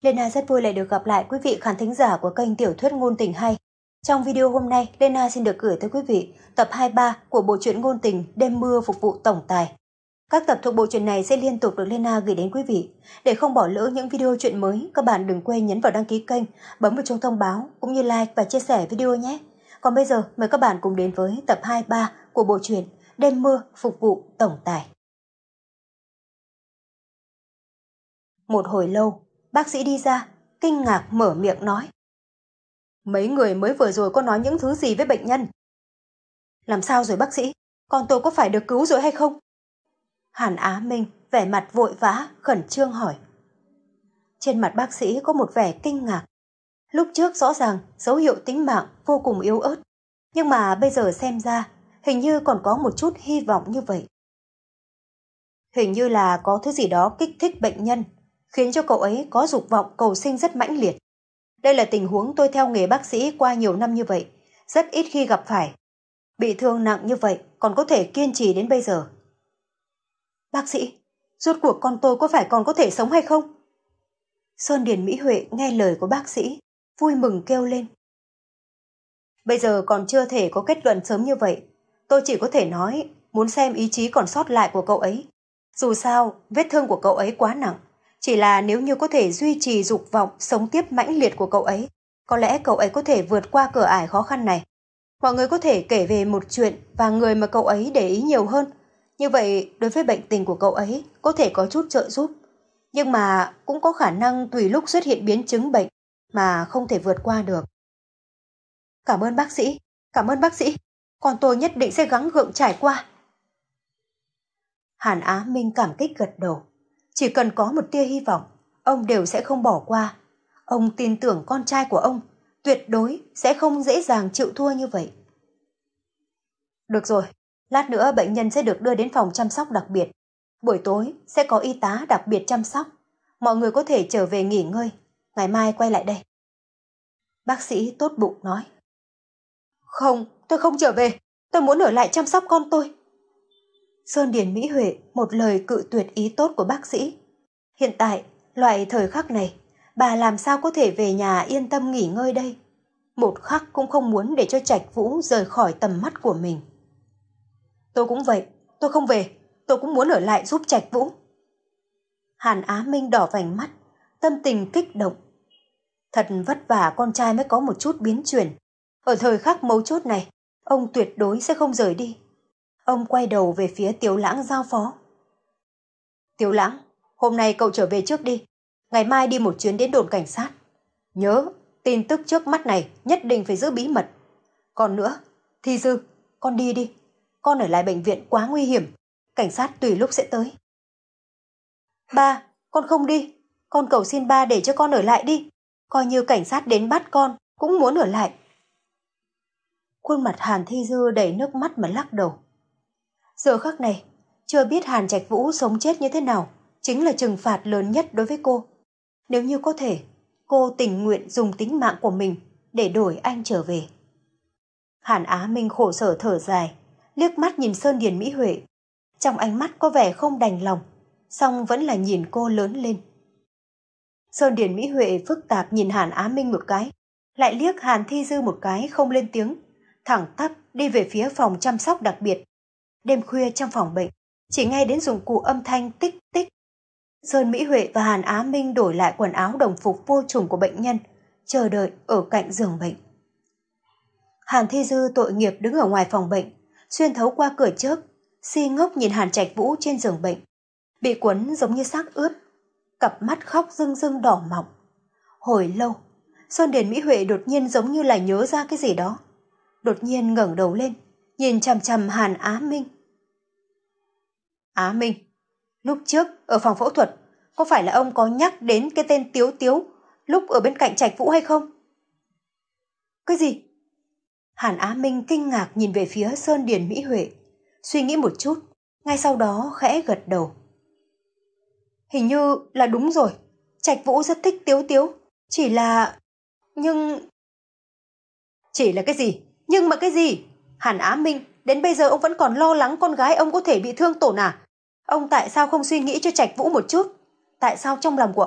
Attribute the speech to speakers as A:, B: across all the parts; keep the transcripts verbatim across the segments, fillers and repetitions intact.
A: Lena rất vui lại được gặp lại quý vị khán thính giả của kênh tiểu thuyết ngôn tình hay. Trong video hôm nay, Lena xin được gửi tới quý vị tập hai mươi ba của bộ truyện ngôn tình Đêm mưa phục vụ tổng tài. Các tập thuộc bộ truyện này sẽ liên tục được Lena gửi đến quý vị. Để không bỏ lỡ những video truyện mới, các bạn đừng quên nhấn vào đăng ký kênh, bấm vào chuông thông báo cũng như like và chia sẻ video nhé. Còn bây giờ, mời các bạn cùng đến với tập hai mươi ba của bộ truyện Đêm mưa phục vụ tổng tài. Một hồi lâu, bác sĩ đi ra, kinh ngạc mở miệng nói. Mấy người mới vừa rồi có nói những thứ gì với bệnh nhân? Làm sao rồi bác sĩ? Con tôi có phải được cứu rồi hay không? Hàn Á Minh vẻ mặt vội vã, khẩn trương hỏi. Trên mặt bác sĩ có một vẻ kinh ngạc. Lúc trước rõ ràng dấu hiệu tính mạng vô cùng yếu ớt, nhưng mà bây giờ xem ra hình như còn có một chút hy vọng như vậy. Hình như là có thứ gì đó kích thích bệnh nhân, khiến cho cậu ấy có dục vọng cầu sinh rất mãnh liệt. Đây là tình huống tôi theo nghề bác sĩ qua nhiều năm như vậy, rất ít khi gặp phải. Bị thương nặng như vậy còn có thể kiên trì đến bây giờ. Bác sĩ, rốt cuộc con tôi có phải còn có thể sống hay không? Sơn Điền Mỹ Huệ nghe lời của bác sĩ, vui mừng kêu lên. Bây giờ còn chưa thể có kết luận sớm như vậy. Tôi chỉ có thể nói muốn xem ý chí còn sót lại của cậu ấy. Dù sao, vết thương của cậu ấy quá nặng. Chỉ là nếu như có thể duy trì dục vọng sống tiếp mãnh liệt của cậu ấy, có lẽ cậu ấy có thể vượt qua cửa ải khó khăn này. Mọi người có thể kể về một chuyện và người mà cậu ấy để ý nhiều hơn. Như vậy, đối với bệnh tình của cậu ấy có thể có chút trợ giúp. Nhưng mà cũng có khả năng tùy lúc xuất hiện biến chứng bệnh mà không thể vượt qua được. Cảm ơn bác sĩ, cảm ơn bác sĩ. Con tôi nhất định sẽ gắng gượng trải qua. Hàn Á Minh cảm kích gật đầu. Chỉ cần có một tia hy vọng, ông đều sẽ không bỏ qua. Ông tin tưởng con trai của ông tuyệt đối sẽ không dễ dàng chịu thua như vậy. Được rồi, lát nữa bệnh nhân sẽ được đưa đến phòng chăm sóc đặc biệt. Buổi tối sẽ có y tá đặc biệt chăm sóc. Mọi người có thể trở về nghỉ ngơi, ngày mai quay lại đây. Bác sĩ tốt bụng nói. Không, tôi không trở về, tôi muốn ở lại chăm sóc con tôi. Sơn Điền Mỹ Huệ một lời cự tuyệt ý tốt của bác sĩ. Hiện tại, loại thời khắc này, bà làm sao có thể về nhà yên tâm nghỉ ngơi đây? Một khắc cũng không muốn để cho Trạch Vũ rời khỏi tầm mắt của mình. Tôi cũng vậy, tôi không về, tôi cũng muốn ở lại giúp Trạch Vũ. Hàn Á Minh đỏ vành mắt, tâm tình kích động. Thật vất vả con trai mới có một chút biến chuyển. Ở thời khắc mấu chốt này, ông tuyệt đối sẽ không rời đi. Ông quay đầu về phía Tiếu Lãng giao phó. Tiếu Lãng, hôm nay cậu trở về trước đi. Ngày mai đi một chuyến đến đồn cảnh sát. Nhớ, tin tức trước mắt này nhất định phải giữ bí mật. Còn nữa, Thi Dư, con đi đi. Con ở lại bệnh viện quá nguy hiểm. Cảnh sát tùy lúc sẽ tới. Ba, con không đi. Con cầu xin ba để cho con ở lại đi. Coi như cảnh sát đến bắt con, cũng muốn ở lại. Khuôn mặt Hàn Thi Dư đầy nước mắt mà lắc đầu. Giờ khắc này, chưa biết Hàn Trạch Vũ sống chết như thế nào, chính là trừng phạt lớn nhất đối với cô. Nếu như có thể, cô tình nguyện dùng tính mạng của mình để đổi anh trở về. Hàn Á Minh khổ sở thở dài, liếc mắt nhìn Sơn Điền Mỹ Huệ. Trong ánh mắt có vẻ không đành lòng, song vẫn là nhìn cô lớn lên. Sơn Điền Mỹ Huệ phức tạp nhìn Hàn Á Minh một cái, lại liếc Hàn Thi Dư một cái không lên tiếng, thẳng tắp đi về phía phòng chăm sóc đặc biệt. Đêm khuya trong phòng bệnh, chỉ nghe đến dụng cụ âm thanh tích tích. Sơn Mỹ Huệ và Hàn Á Minh đổi lại quần áo đồng phục vô trùng của bệnh nhân, chờ đợi ở cạnh giường bệnh. Hàn Thi Dư tội nghiệp đứng ở ngoài phòng bệnh, xuyên thấu qua cửa chớp, si ngốc nhìn Hàn Trạch Vũ trên giường bệnh, bị quấn giống như xác ướp, cặp mắt khóc rưng rưng đỏ mọng. Hồi lâu, Sơn Điền Mỹ Huệ đột nhiên giống như là nhớ ra cái gì đó, đột nhiên ngẩng đầu lên, nhìn chằm chằm Hàn Á Minh. Á Minh, lúc trước ở phòng phẫu thuật, có phải là ông có nhắc đến cái tên Tiếu Tiếu lúc ở bên cạnh Trạch Vũ hay không? Cái gì? Hàn Á Minh kinh ngạc nhìn về phía Sơn Điền Mỹ Huệ, suy nghĩ một chút, ngay sau đó khẽ gật đầu. Hình như là đúng rồi, Trạch Vũ rất thích Tiếu Tiếu, chỉ là... Nhưng... Chỉ là cái gì? Nhưng mà cái gì? Hàn Á Minh, đến bây giờ ông vẫn còn lo lắng con gái ông có thể bị thương tổn à? Ông tại sao không suy nghĩ cho Trạch Vũ một chút? Tại sao trong lòng của ông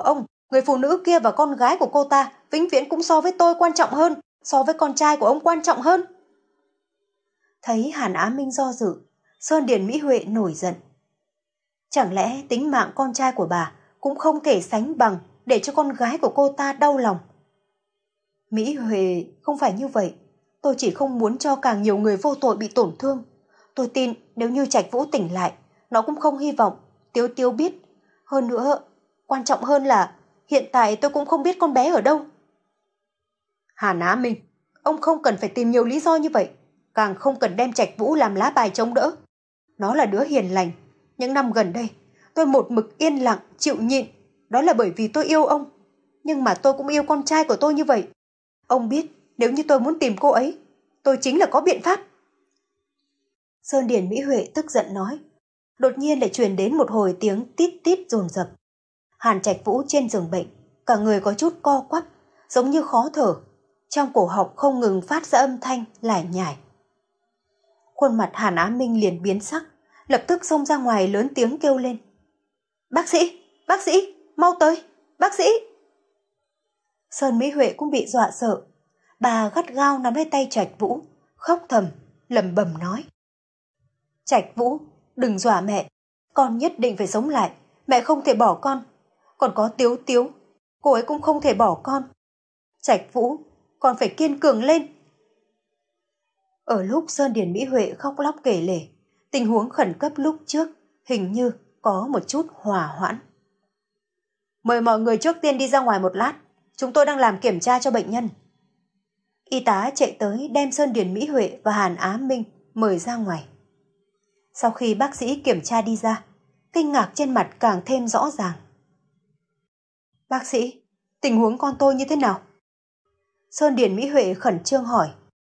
A: Người phụ nữ kia và con gái của cô ta vĩnh viễn cũng so với tôi quan trọng hơn, so với con trai của ông quan trọng hơn. Thấy Hàn Á Minh do dự, Sơn Điền Mỹ Huệ nổi giận. Chẳng lẽ tính mạng con trai của bà cũng không thể sánh bằng để cho con gái của cô ta đau lòng? Mỹ Huệ, không phải như vậy. Tôi chỉ không muốn cho càng nhiều người vô tội bị tổn thương. Tôi tin nếu như Trạch Vũ tỉnh lại, nó cũng không hy vọng Tiếu Tiếu biết. Hơn nữa, quan trọng hơn là hiện tại tôi cũng không biết con bé ở đâu. Hàn Á Minh, ông không cần phải tìm nhiều lý do như vậy. Càng không cần đem Trạch Vũ làm lá bài chống đỡ. Nó là đứa hiền lành. Những năm gần đây, tôi một mực yên lặng, chịu nhịn. Đó là bởi vì tôi yêu ông. Nhưng mà tôi cũng yêu con trai của tôi như vậy. Ông biết, nếu như tôi muốn tìm cô ấy, tôi chính là có biện pháp. Sơn Điền Mỹ Huệ tức giận nói. Đột nhiên lại truyền đến một hồi tiếng tít tít dồn dập. Hàn Trạch Vũ trên giường bệnh, cả người có chút co quắp, giống như khó thở. Trong cổ họng không ngừng phát ra âm thanh lải nhải. Khuôn mặt Hàn Á Minh liền biến sắc, lập tức xông ra ngoài lớn tiếng kêu lên. Bác sĩ, bác sĩ, mau tới, bác sĩ. Sơn Mỹ Huệ cũng bị dọa sợ. Bà gắt gao nắm lấy tay Trạch Vũ, khóc thầm, lẩm bẩm nói. Trạch Vũ, đừng dọa mẹ, con nhất định phải sống lại, mẹ không thể bỏ con. Còn có Tiếu Tiếu, cô ấy cũng không thể bỏ con. Trạch Vũ, con phải kiên cường lên. Ở lúc Sơn Điền Mỹ Huệ khóc lóc kể lể, tình huống khẩn cấp lúc trước hình như có một chút hòa hoãn. Mời mọi người trước tiên đi ra ngoài một lát, chúng tôi đang làm kiểm tra cho bệnh nhân. Y tá chạy tới đem Sơn Điền Mỹ Huệ và Hàn Á Minh mời ra ngoài. Sau khi bác sĩ kiểm tra đi ra, kinh ngạc trên mặt càng thêm rõ ràng. Bác sĩ, tình huống con tôi như thế nào? Sơn Điền Mỹ Huệ khẩn trương hỏi.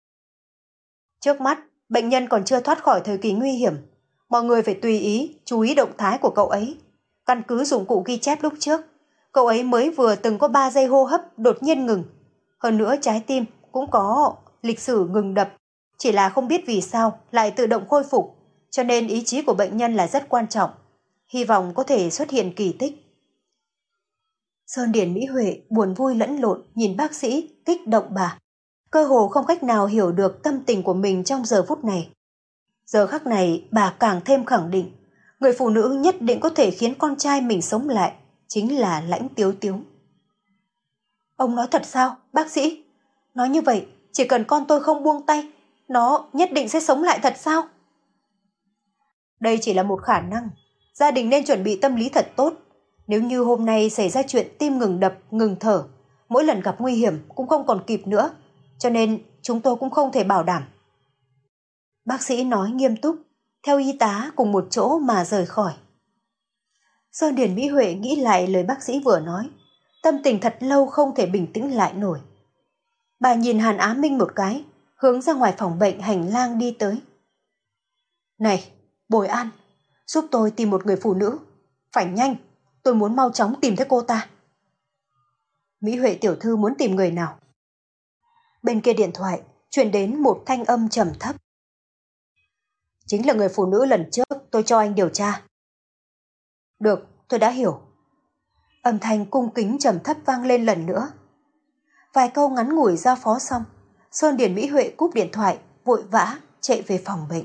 A: Trước mắt, bệnh nhân còn chưa thoát khỏi thời kỳ nguy hiểm. Mọi người phải tùy ý, chú ý động thái của cậu ấy. Căn cứ dụng cụ ghi chép lúc trước, cậu ấy mới vừa từng có ba giây hô hấp đột nhiên ngừng. Hơn nữa trái tim cũng có lịch sử ngừng đập. Chỉ là không biết vì sao lại tự động khôi phục. Cho nên ý chí của bệnh nhân là rất quan trọng. Hy vọng có thể xuất hiện kỳ tích. Sơn Điền Mỹ Huệ buồn vui lẫn lộn nhìn bác sĩ, kích động bà. Cơ hồ không cách nào hiểu được tâm tình của mình trong giờ phút này. Giờ khắc này bà càng thêm khẳng định, người phụ nữ nhất định có thể khiến con trai mình sống lại, chính là Lãnh Tiếu Tiếu. Ông nói thật sao, bác sĩ? Nói như vậy, chỉ cần con tôi không buông tay, nó nhất định sẽ sống lại thật sao? Đây chỉ là một khả năng, gia đình nên chuẩn bị tâm lý thật tốt. Nếu như hôm nay xảy ra chuyện tim ngừng đập, ngừng thở, mỗi lần gặp nguy hiểm cũng không còn kịp nữa, cho nên chúng tôi cũng không thể bảo đảm. Bác sĩ nói nghiêm túc, theo y tá cùng một chỗ mà rời khỏi. Sơn Điền Mỹ Huệ nghĩ lại lời bác sĩ vừa nói, tâm tình thật lâu không thể bình tĩnh lại nổi. Bà nhìn Hàn Á Minh một cái, hướng ra ngoài phòng bệnh hành lang đi tới. Này, Bồi An, giúp tôi tìm một người phụ nữ. Phải nhanh, tôi muốn mau chóng tìm thấy cô ta. Mỹ Huệ tiểu thư muốn tìm người nào? Bên kia điện thoại truyền đến một thanh âm trầm thấp. Chính là người phụ nữ lần trước tôi cho anh điều tra. Được, tôi đã hiểu. Âm thanh cung kính trầm thấp vang lên lần nữa. Vài câu ngắn ngủi giao phó xong, Sơn Điền Mỹ Huệ cúp điện thoại, vội vã chạy về phòng bệnh.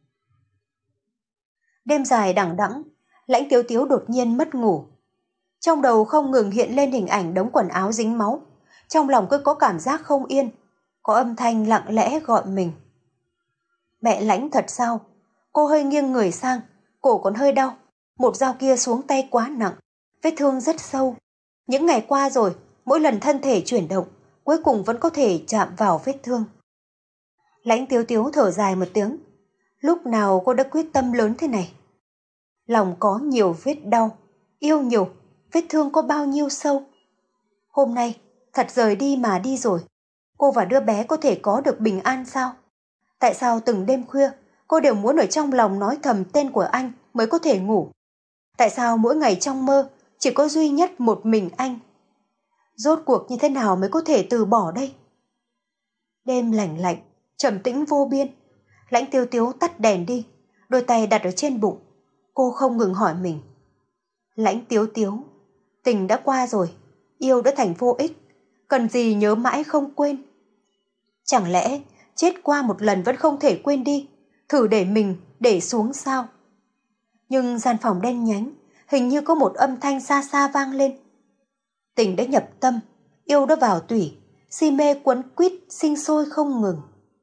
A: Đêm dài đằng đẵng, Lãnh Tiếu Tiếu đột nhiên mất ngủ. Trong đầu không ngừng hiện lên hình ảnh đống quần áo dính máu, trong lòng cứ có cảm giác không yên, có âm thanh lặng lẽ gọi mình. Mẹ Lãnh thật sao? Cô hơi nghiêng người sang, cổ còn hơi đau, một dao kia xuống tay quá nặng, vết thương rất sâu. Những ngày qua rồi, mỗi lần thân thể chuyển động, cuối cùng vẫn có thể chạm vào vết thương. Lãnh Tiếu Tiếu thở dài một tiếng. Lúc nào cô đã quyết tâm lớn thế này? Lòng có nhiều vết đau, yêu nhiều, vết thương có bao nhiêu sâu. Hôm nay, thật rời đi mà đi rồi, cô và đứa bé có thể có được bình an sao? Tại sao từng đêm khuya, cô đều muốn ở trong lòng nói thầm tên của anh mới có thể ngủ? Tại sao mỗi ngày trong mơ chỉ có duy nhất một mình anh? Rốt cuộc như thế nào mới có thể từ bỏ đây? Đêm lạnh lạnh, trầm tĩnh vô biên. Lãnh Tiếu Tiếu tắt đèn đi, đôi tay đặt ở trên bụng. Cô không ngừng hỏi mình. Lãnh Tiếu Tiếu, tình đã qua rồi, yêu đã thành vô ích, cần gì nhớ mãi không quên. Chẳng lẽ chết qua một lần vẫn không thể quên đi, thử để mình để xuống sao? Nhưng gian phòng đen nhánh, hình như có một âm thanh xa xa vang lên. Tình đã nhập tâm, yêu đã vào tủy, si mê quấn quýt sinh sôi không ngừng.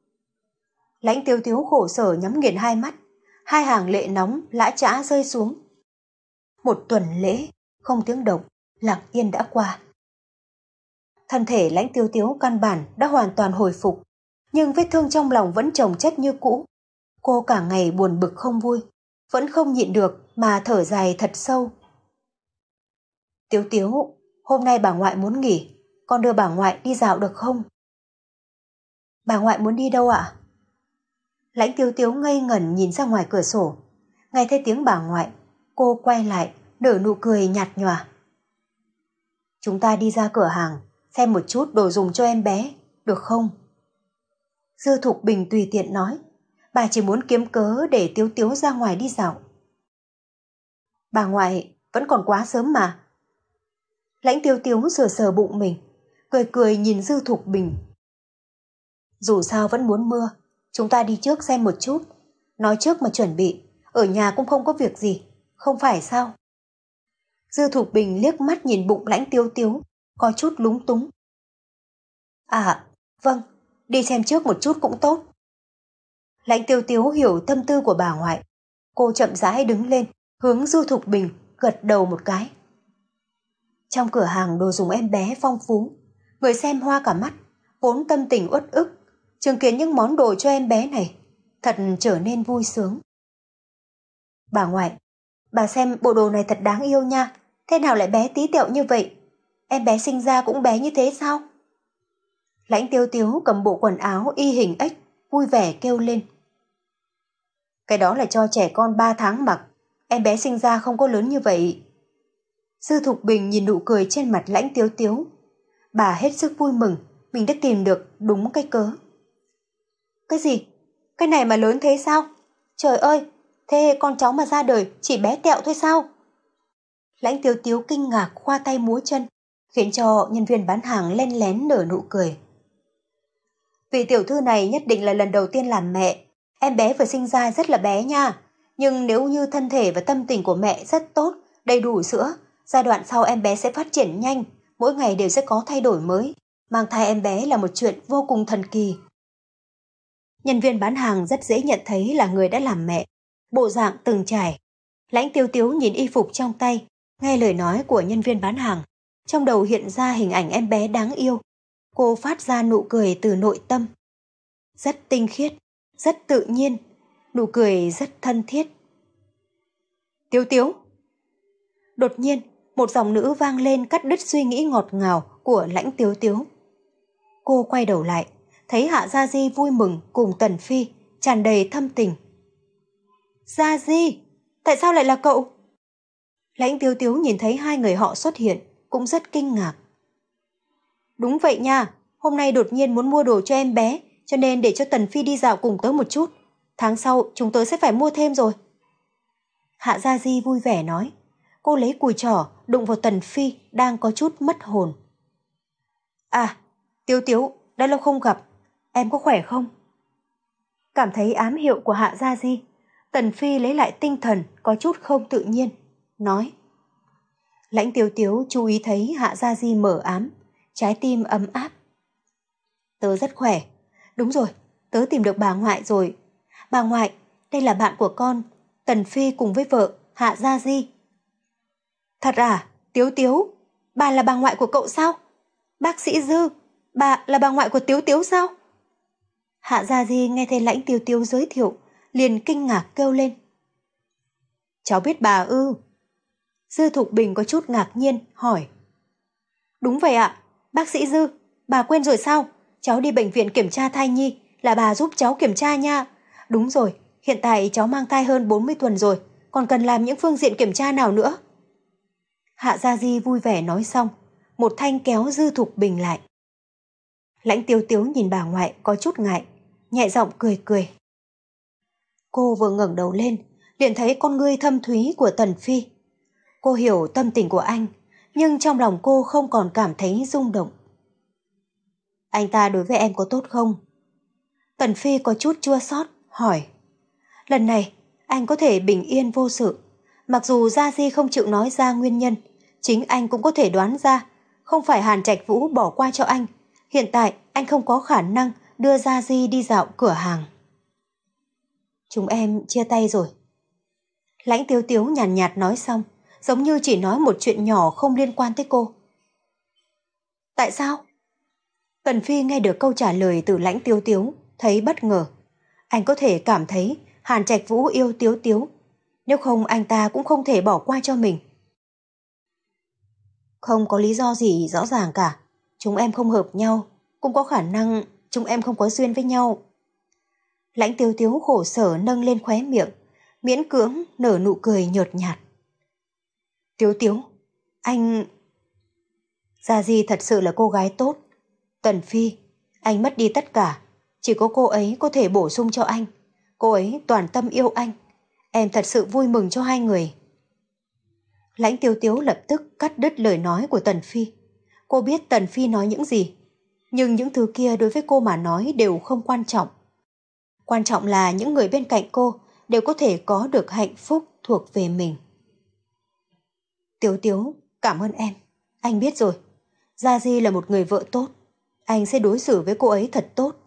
A: Lãnh Tiếu Tiếu khổ sở nhắm nghiền hai mắt, hai hàng lệ nóng lã chã rơi xuống. Một tuần lễ, không tiếng động, lặng yên đã qua. Thân thể Lãnh Tiếu Tiếu căn bản đã hoàn toàn hồi phục, nhưng vết thương trong lòng vẫn chồng chất như cũ. Cô cả ngày buồn bực không vui, vẫn không nhịn được mà thở dài thật sâu. Tiếu Tiếu, hôm nay bà ngoại muốn nghỉ, con đưa bà ngoại đi dạo được không? Bà ngoại muốn đi đâu ạ? Lãnh Tiếu Tiếu ngây ngẩn nhìn ra ngoài cửa sổ. Nghe thấy tiếng bà ngoại, cô quay lại, nở nụ cười nhạt nhòa. Chúng ta đi ra cửa hàng, xem một chút đồ dùng cho em bé, được không? Dư Thục Bình tùy tiện nói, bà chỉ muốn kiếm cớ để Tiếu Tiếu ra ngoài đi dạo. Bà ngoại, vẫn còn quá sớm mà. Lãnh Tiếu Tiếu sờ sờ bụng mình, cười cười nhìn Dư Thục Bình. Dù sao vẫn muốn mưa, chúng ta đi trước xem một chút. Nói trước mà chuẩn bị, ở nhà cũng không có việc gì, không phải sao? Dư Thục Bình liếc mắt nhìn bụng Lãnh Tiếu Tiếu, có chút lúng túng. À, vâng, đi xem trước một chút cũng tốt. Lãnh Tiếu Tiếu hiểu tâm tư của bà ngoại. Cô chậm rãi đứng lên, hướng Dư Thục Bình gật đầu một cái. Trong cửa hàng đồ dùng em bé phong phú, người xem hoa cả mắt, vốn tâm tình uất ức, chứng kiến những món đồ cho em bé này, thật trở nên vui sướng. Bà ngoại, bà xem bộ đồ này thật đáng yêu nha, thế nào lại bé tí tẹo như vậy? Em bé sinh ra cũng bé như thế sao? Lãnh Tiếu Tiếu cầm bộ quần áo y hình ếch, vui vẻ kêu lên. Cái đó là cho trẻ con ba tháng mặc, em bé sinh ra không có lớn như vậy. Dư Thục Bình nhìn nụ cười trên mặt Lãnh Tiếu Tiếu. Bà hết sức vui mừng, mình đã tìm được đúng cái cớ. Cái gì? Cái này mà lớn thế sao? Trời ơi, thế con cháu mà ra đời chỉ bé tẹo thôi sao? Lãnh Tiếu Tiếu kinh ngạc khoa tay múa chân, khiến cho nhân viên bán hàng len lén nở nụ cười. Vị tiểu thư này nhất định là lần đầu tiên làm mẹ. Em bé vừa sinh ra rất là bé nha. Nhưng nếu như thân thể và tâm tình của mẹ rất tốt, đầy đủ sữa, giai đoạn sau em bé sẽ phát triển nhanh, mỗi ngày đều sẽ có thay đổi mới. Mang thai em bé là một chuyện vô cùng thần kỳ. Nhân viên bán hàng rất dễ nhận thấy là người đã làm mẹ, bộ dạng từng trải. Lãnh Tiếu Tiếu nhìn y phục trong tay, nghe lời nói của nhân viên bán hàng, trong đầu hiện ra hình ảnh em bé đáng yêu. Cô phát ra nụ cười từ nội tâm. Rất tinh khiết, rất tự nhiên, nụ cười rất thân thiết. Tiếu Tiếu! Đột nhiên, một giọng nữ vang lên cắt đứt suy nghĩ ngọt ngào của Lãnh Tiếu Tiếu. Cô quay đầu lại, thấy Hạ Gia Di vui mừng cùng Tần Phi, tràn đầy thâm tình. Gia Di! Tại sao lại là cậu? Lãnh Tiếu Tiếu nhìn thấy hai người họ xuất hiện, cũng rất kinh ngạc. Đúng vậy nha, hôm nay đột nhiên muốn mua đồ cho em bé, cho nên để cho Tần Phi đi dạo cùng tớ một chút. Tháng sau chúng tớ sẽ phải mua thêm rồi. Hạ Gia Di vui vẻ nói. Cô lấy cùi trỏ đụng vào Tần Phi đang có chút mất hồn. À, Tiếu Tiếu, đã lâu không gặp, em có khỏe không? Cảm thấy ám hiệu của Hạ Gia Di, Tần Phi lấy lại tinh thần có chút không tự nhiên, nói. Lãnh Tiếu Tiếu chú ý thấy Hạ Gia Di mở ám, trái tim ấm áp. Tớ rất khỏe. Đúng rồi, tớ tìm được bà ngoại rồi. Bà ngoại, đây là bạn của con, Tần Phi cùng với vợ, Hạ Gia Di. Thật à, Tiếu Tiếu, bà là bà ngoại của cậu sao? Bác sĩ Dư, bà là bà ngoại của Tiếu Tiếu sao? Hạ Gia Di nghe thấy Lãnh Tiếu Tiếu giới thiệu, liền kinh ngạc kêu lên. Cháu biết bà ư? Dư Thục Bình có chút ngạc nhiên, hỏi. Đúng vậy ạ, bác sĩ Dư, bà quên rồi sao? Cháu đi bệnh viện kiểm tra thai nhi, là bà giúp cháu kiểm tra nha. Đúng rồi, hiện tại cháu mang thai hơn bốn mươi tuần rồi, còn cần làm những phương diện kiểm tra nào nữa? Hạ Gia Di vui vẻ nói xong, một thanh kéo Dư Thục Bình lại. Lãnh Tiếu Tiếu nhìn bà ngoại có chút ngại, nhẹ giọng cười cười. Cô vừa ngẩng đầu lên, liền thấy con ngươi thâm thúy của Tần Phi. Cô hiểu tâm tình của anh, nhưng trong lòng cô không còn cảm thấy rung động. Anh ta đối với em có tốt không? Tần Phi có chút chua xót hỏi. Lần này anh có thể bình yên vô sự. Mặc dù Gia Di không chịu nói ra nguyên nhân, chính anh cũng có thể đoán ra. Không phải Hàn Trạch Vũ bỏ qua cho anh. Hiện tại anh không có khả năng đưa Gia Di đi dạo cửa hàng. Chúng em chia tay rồi. Lãnh Tiếu Tiếu nhàn nhạt, nhạt nói xong, giống như chỉ nói một chuyện nhỏ không liên quan tới cô. Tại sao? Tần Phi nghe được câu trả lời từ Lãnh Tiếu Tiếu, thấy bất ngờ. Anh có thể cảm thấy Hàn Trạch Vũ yêu Tiếu Tiếu, nếu không anh ta cũng không thể bỏ qua cho mình. Không có lý do gì rõ ràng cả. Chúng em không hợp nhau, cũng có khả năng chúng em không có duyên với nhau. Lãnh Tiếu Tiếu khổ sở nâng lên khóe miệng, miễn cưỡng nở nụ cười nhợt nhạt. Tiếu Tiếu, anh... Gia Di thật sự là cô gái tốt. Tần Phi, anh mất đi tất cả, chỉ có cô ấy có thể bổ sung cho anh. Cô ấy toàn tâm yêu anh. Em thật sự vui mừng cho hai người. Lãnh Tiếu Tiếu lập tức cắt đứt lời nói của Tần Phi. Cô biết Tần Phi nói những gì, nhưng những thứ kia đối với cô mà nói đều không quan trọng. Quan trọng là những người bên cạnh cô đều có thể có được hạnh phúc thuộc về mình. Tiếu Tiếu, cảm ơn em. Anh biết rồi. Gia Di là một người vợ tốt. Anh sẽ đối xử với cô ấy thật tốt.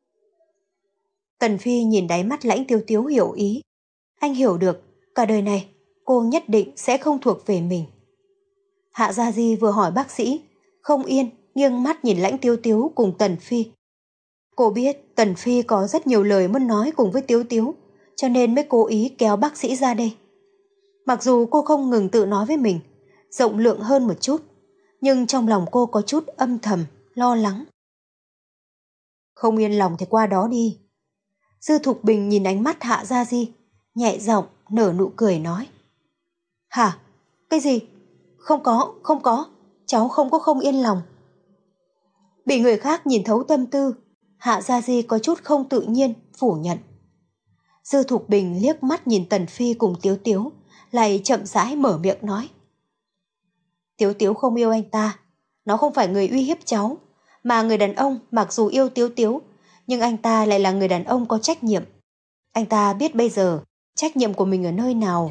A: Tần Phi nhìn đáy mắt Lãnh Tiếu Tiếu hiểu ý. Anh hiểu được, cả đời này cô nhất định sẽ không thuộc về mình. Hạ Gia Di vừa hỏi bác sĩ, không yên, nghiêng mắt nhìn Lãnh Tiếu Tiếu cùng Tần Phi. Cô biết Tần Phi có rất nhiều lời muốn nói cùng với Tiếu Tiếu, cho nên mới cố ý kéo bác sĩ ra đây. Mặc dù cô không ngừng tự nói với mình, rộng lượng hơn một chút, nhưng trong lòng cô có chút âm thầm, lo lắng. Không yên lòng thì qua đó đi. Dư Thục Bình nhìn ánh mắt Hạ Gia Di, nhẹ giọng nở nụ cười nói. Hả? Cái gì? Không có, không có, cháu không có không yên lòng. Bị người khác nhìn thấu tâm tư, Hạ Gia Di có chút không tự nhiên, phủ nhận. Dư Thục Bình liếc mắt nhìn Tần Phi cùng Tiếu Tiếu, lại chậm rãi mở miệng nói. Tiếu Tiếu không yêu anh ta, nó không phải người uy hiếp cháu, mà người đàn ông mặc dù yêu Tiếu Tiếu, nhưng anh ta lại là người đàn ông có trách nhiệm. Anh ta biết bây giờ trách nhiệm của mình ở nơi nào.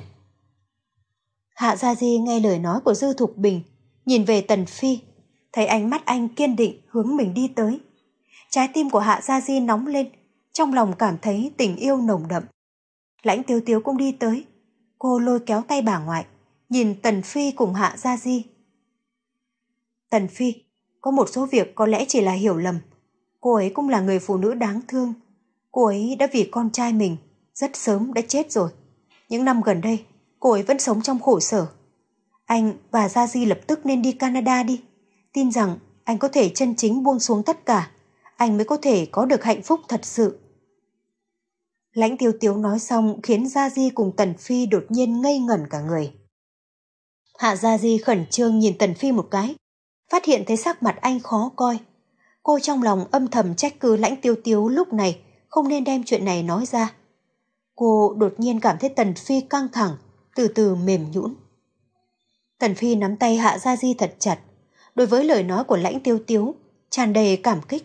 A: Hạ Gia Di nghe lời nói của Dư Thục Bình, nhìn về Tần Phi, thấy ánh mắt anh kiên định hướng mình đi tới. Trái tim của Hạ Gia Di nóng lên, trong lòng cảm thấy tình yêu nồng đậm. Lãnh Tiếu Tiếu cũng đi tới, cô lôi kéo tay bà ngoại, nhìn Tần Phi cùng Hạ Gia Di. Tần Phi, có một số việc có lẽ chỉ là hiểu lầm. Cô ấy cũng là người phụ nữ đáng thương. Cô ấy đã vì con trai mình rất sớm đã chết rồi. Những năm gần đây, cô ấy vẫn sống trong khổ sở. Anh và Gia Di lập tức nên đi Canada đi. Tin rằng anh có thể chân chính buông xuống tất cả. Anh mới có thể có được hạnh phúc thật sự. Lãnh Tiếu Tiếu nói xong khiến Gia Di cùng Tần Phi đột nhiên ngây ngẩn cả người. Hạ Gia Di khẩn trương nhìn Tần Phi một cái, phát hiện thấy sắc mặt anh khó coi. Cô trong lòng âm thầm trách cứ Lãnh Tiếu Tiếu lúc này không nên đem chuyện này nói ra. Cô đột nhiên cảm thấy Tần Phi căng thẳng, từ từ mềm nhũn. Tần Phi nắm tay Hạ Gia Di thật chặt, đối với lời nói của Lãnh Tiếu Tiếu tràn đầy cảm kích.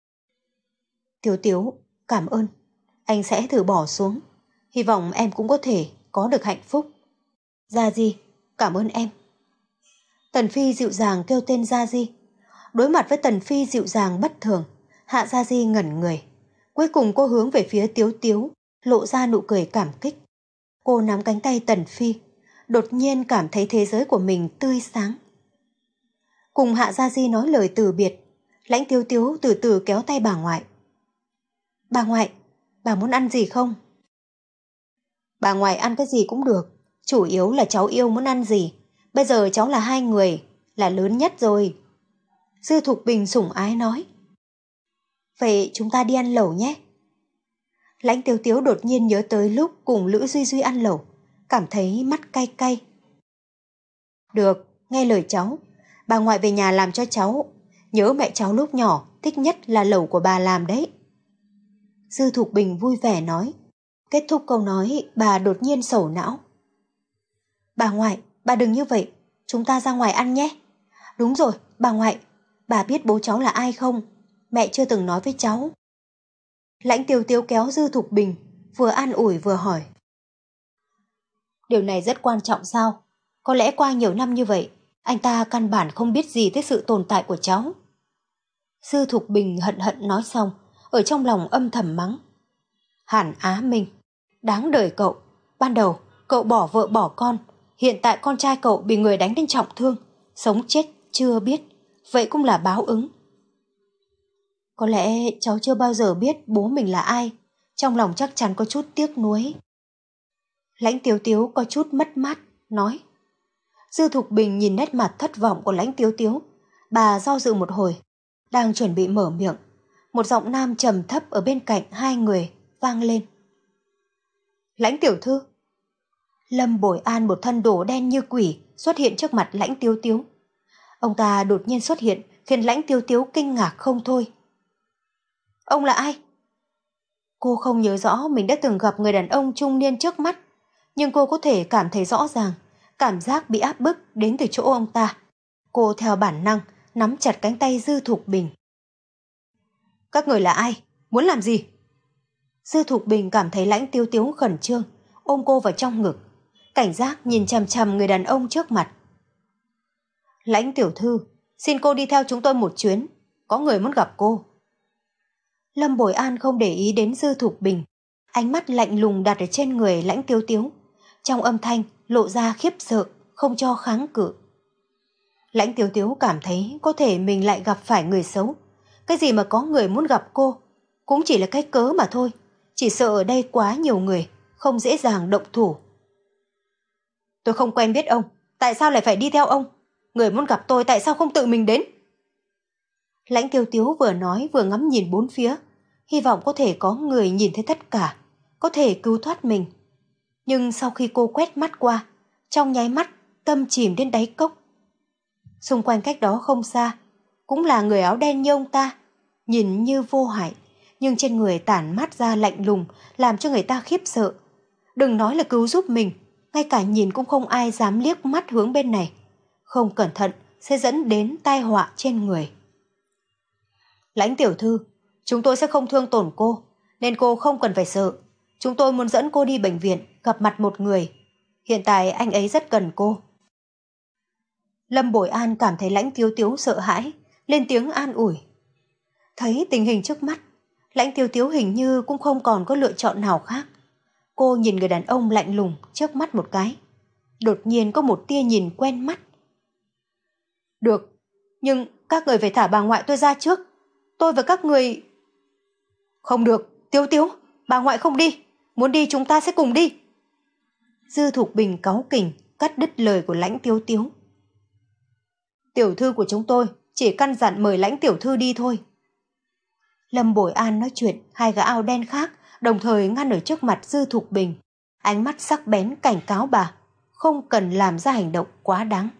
A: Tiếu Tiếu, cảm ơn. Anh sẽ thử bỏ xuống. Hy vọng em cũng có thể có được hạnh phúc. Gia Di, cảm ơn em. Tần Phi dịu dàng kêu tên Gia Di. Đối mặt với Tần Phi dịu dàng bất thường, Hạ Gia Di ngẩn người. Cuối cùng cô hướng về phía Tiếu Tiếu, lộ ra nụ cười cảm kích. Cô nắm cánh tay Tần Phi, đột nhiên cảm thấy thế giới của mình tươi sáng. Cùng Hạ Gia Di nói lời từ biệt, Lãnh Tiếu Tiếu từ từ kéo tay bà ngoại. Bà ngoại, bà muốn ăn gì không? Bà ngoại ăn cái gì cũng được, chủ yếu là cháu yêu muốn ăn gì. Bây giờ cháu là hai người, là lớn nhất rồi. Dư Thục Bình sủng ái nói. Vậy chúng ta đi ăn lẩu nhé. Lãnh Tiếu Tiếu đột nhiên nhớ tới lúc cùng Lữ Duy Duy ăn lẩu, cảm thấy mắt cay cay. Được, nghe lời cháu. Bà ngoại về nhà làm cho cháu. Nhớ mẹ cháu lúc nhỏ thích nhất là lẩu của bà làm đấy. Dư Thục Bình vui vẻ nói. Kết thúc câu nói, bà đột nhiên sầu não. Bà ngoại, bà đừng như vậy, chúng ta ra ngoài ăn nhé. Đúng rồi, bà ngoại, bà biết bố cháu là ai không? Mẹ chưa từng nói với cháu. Lãnh Tiêu Tiếu kéo Dư Thục Bình, vừa an ủi vừa hỏi. Điều này rất quan trọng sao? Có lẽ qua nhiều năm như vậy, anh ta căn bản không biết gì tới sự tồn tại của cháu. Dư Thục Bình hận hận nói xong, ở trong lòng âm thầm mắng. Hàn Á Minh, đáng đời cậu. Ban đầu, cậu bỏ vợ bỏ con. Hiện tại con trai cậu bị người đánh đến trọng thương. Sống chết chưa biết. Vậy cũng là báo ứng. Có lẽ cháu chưa bao giờ biết bố mình là ai. Trong lòng chắc chắn có chút tiếc nuối. Lãnh Tiếu Tiếu có chút mất mát, nói. Dư Thục Bình nhìn nét mặt thất vọng của Lãnh Tiếu Tiếu. Bà do dự một hồi, đang chuẩn bị mở miệng. Một giọng nam trầm thấp ở bên cạnh hai người vang lên. Lãnh tiểu thư. Lâm Bồi An một thân đồ đen như quỷ xuất hiện trước mặt Lãnh Tiếu Tiếu. Ông ta đột nhiên xuất hiện khiến Lãnh Tiếu Tiếu kinh ngạc không thôi. Ông là ai? Cô không nhớ rõ mình đã từng gặp người đàn ông trung niên trước mắt, nhưng cô có thể cảm thấy rõ ràng cảm giác bị áp bức đến từ chỗ ông ta. Cô theo bản năng nắm chặt cánh tay Dư Thục Bình. Các người là ai? Muốn làm gì? Dư Thục Bình cảm thấy Lãnh Tiếu Tiếu khẩn trương, ôm cô vào trong ngực, cảnh giác nhìn chằm chằm người đàn ông trước mặt. Lãnh tiểu thư, xin cô đi theo chúng tôi một chuyến, có người muốn gặp cô. Lâm Bồi An không để ý đến Dư Thục Bình, ánh mắt lạnh lùng đặt ở trên người Lãnh Tiếu Tiếu, trong âm thanh lộ ra khiếp sợ, không cho kháng cự. Lãnh Tiếu Tiếu cảm thấy có thể mình lại gặp phải người xấu. Cái gì mà có người muốn gặp cô, cũng chỉ là cái cớ mà thôi. Chỉ sợ ở đây quá nhiều người, không dễ dàng động thủ. Tôi không quen biết ông, tại sao lại phải đi theo ông? Người muốn gặp tôi tại sao không tự mình đến? Lãnh Tiêu Tiếu vừa nói vừa ngắm nhìn bốn phía, hy vọng có thể có người nhìn thấy tất cả, có thể cứu thoát mình. Nhưng sau khi cô quét mắt qua, trong nháy mắt tâm chìm đến đáy cốc. Xung quanh cách đó không xa, cũng là người áo đen như ông ta, nhìn như vô hại, nhưng trên người tản mát ra lạnh lùng, làm cho người ta khiếp sợ. Đừng nói là cứu giúp mình, ngay cả nhìn cũng không ai dám liếc mắt hướng bên này. Không cẩn thận sẽ dẫn đến tai họa trên người. Lãnh tiểu thư, chúng tôi sẽ không thương tổn cô, nên cô không cần phải sợ. Chúng tôi muốn dẫn cô đi bệnh viện, gặp mặt một người. Hiện tại anh ấy rất cần cô. Lâm Bồi An cảm thấy Lãnh Tiếu Tiếu sợ hãi, lên tiếng an ủi. Thấy tình hình trước mắt, Lãnh Tiếu Tiếu hình như cũng không còn có lựa chọn nào khác. Cô nhìn người đàn ông lạnh lùng trước mắt một cái. Đột nhiên có một tia nhìn quen mắt. Được, nhưng các người phải thả bà ngoại tôi ra trước. Tôi và các người... Không được, Tiếu Tiếu, bà ngoại không đi. Muốn đi chúng ta sẽ cùng đi. Dư Thục Bình cáu kỉnh cắt đứt lời của Lãnh Tiếu Tiếu. Tiểu thư của chúng tôi chỉ căn dặn mời Lãnh tiểu thư đi thôi. Lâm Bồi An nói chuyện, hai gã áo đen khác đồng thời ngăn ở trước mặt Dư Thục Bình, ánh mắt sắc bén cảnh cáo bà không cần làm ra hành động quá đáng.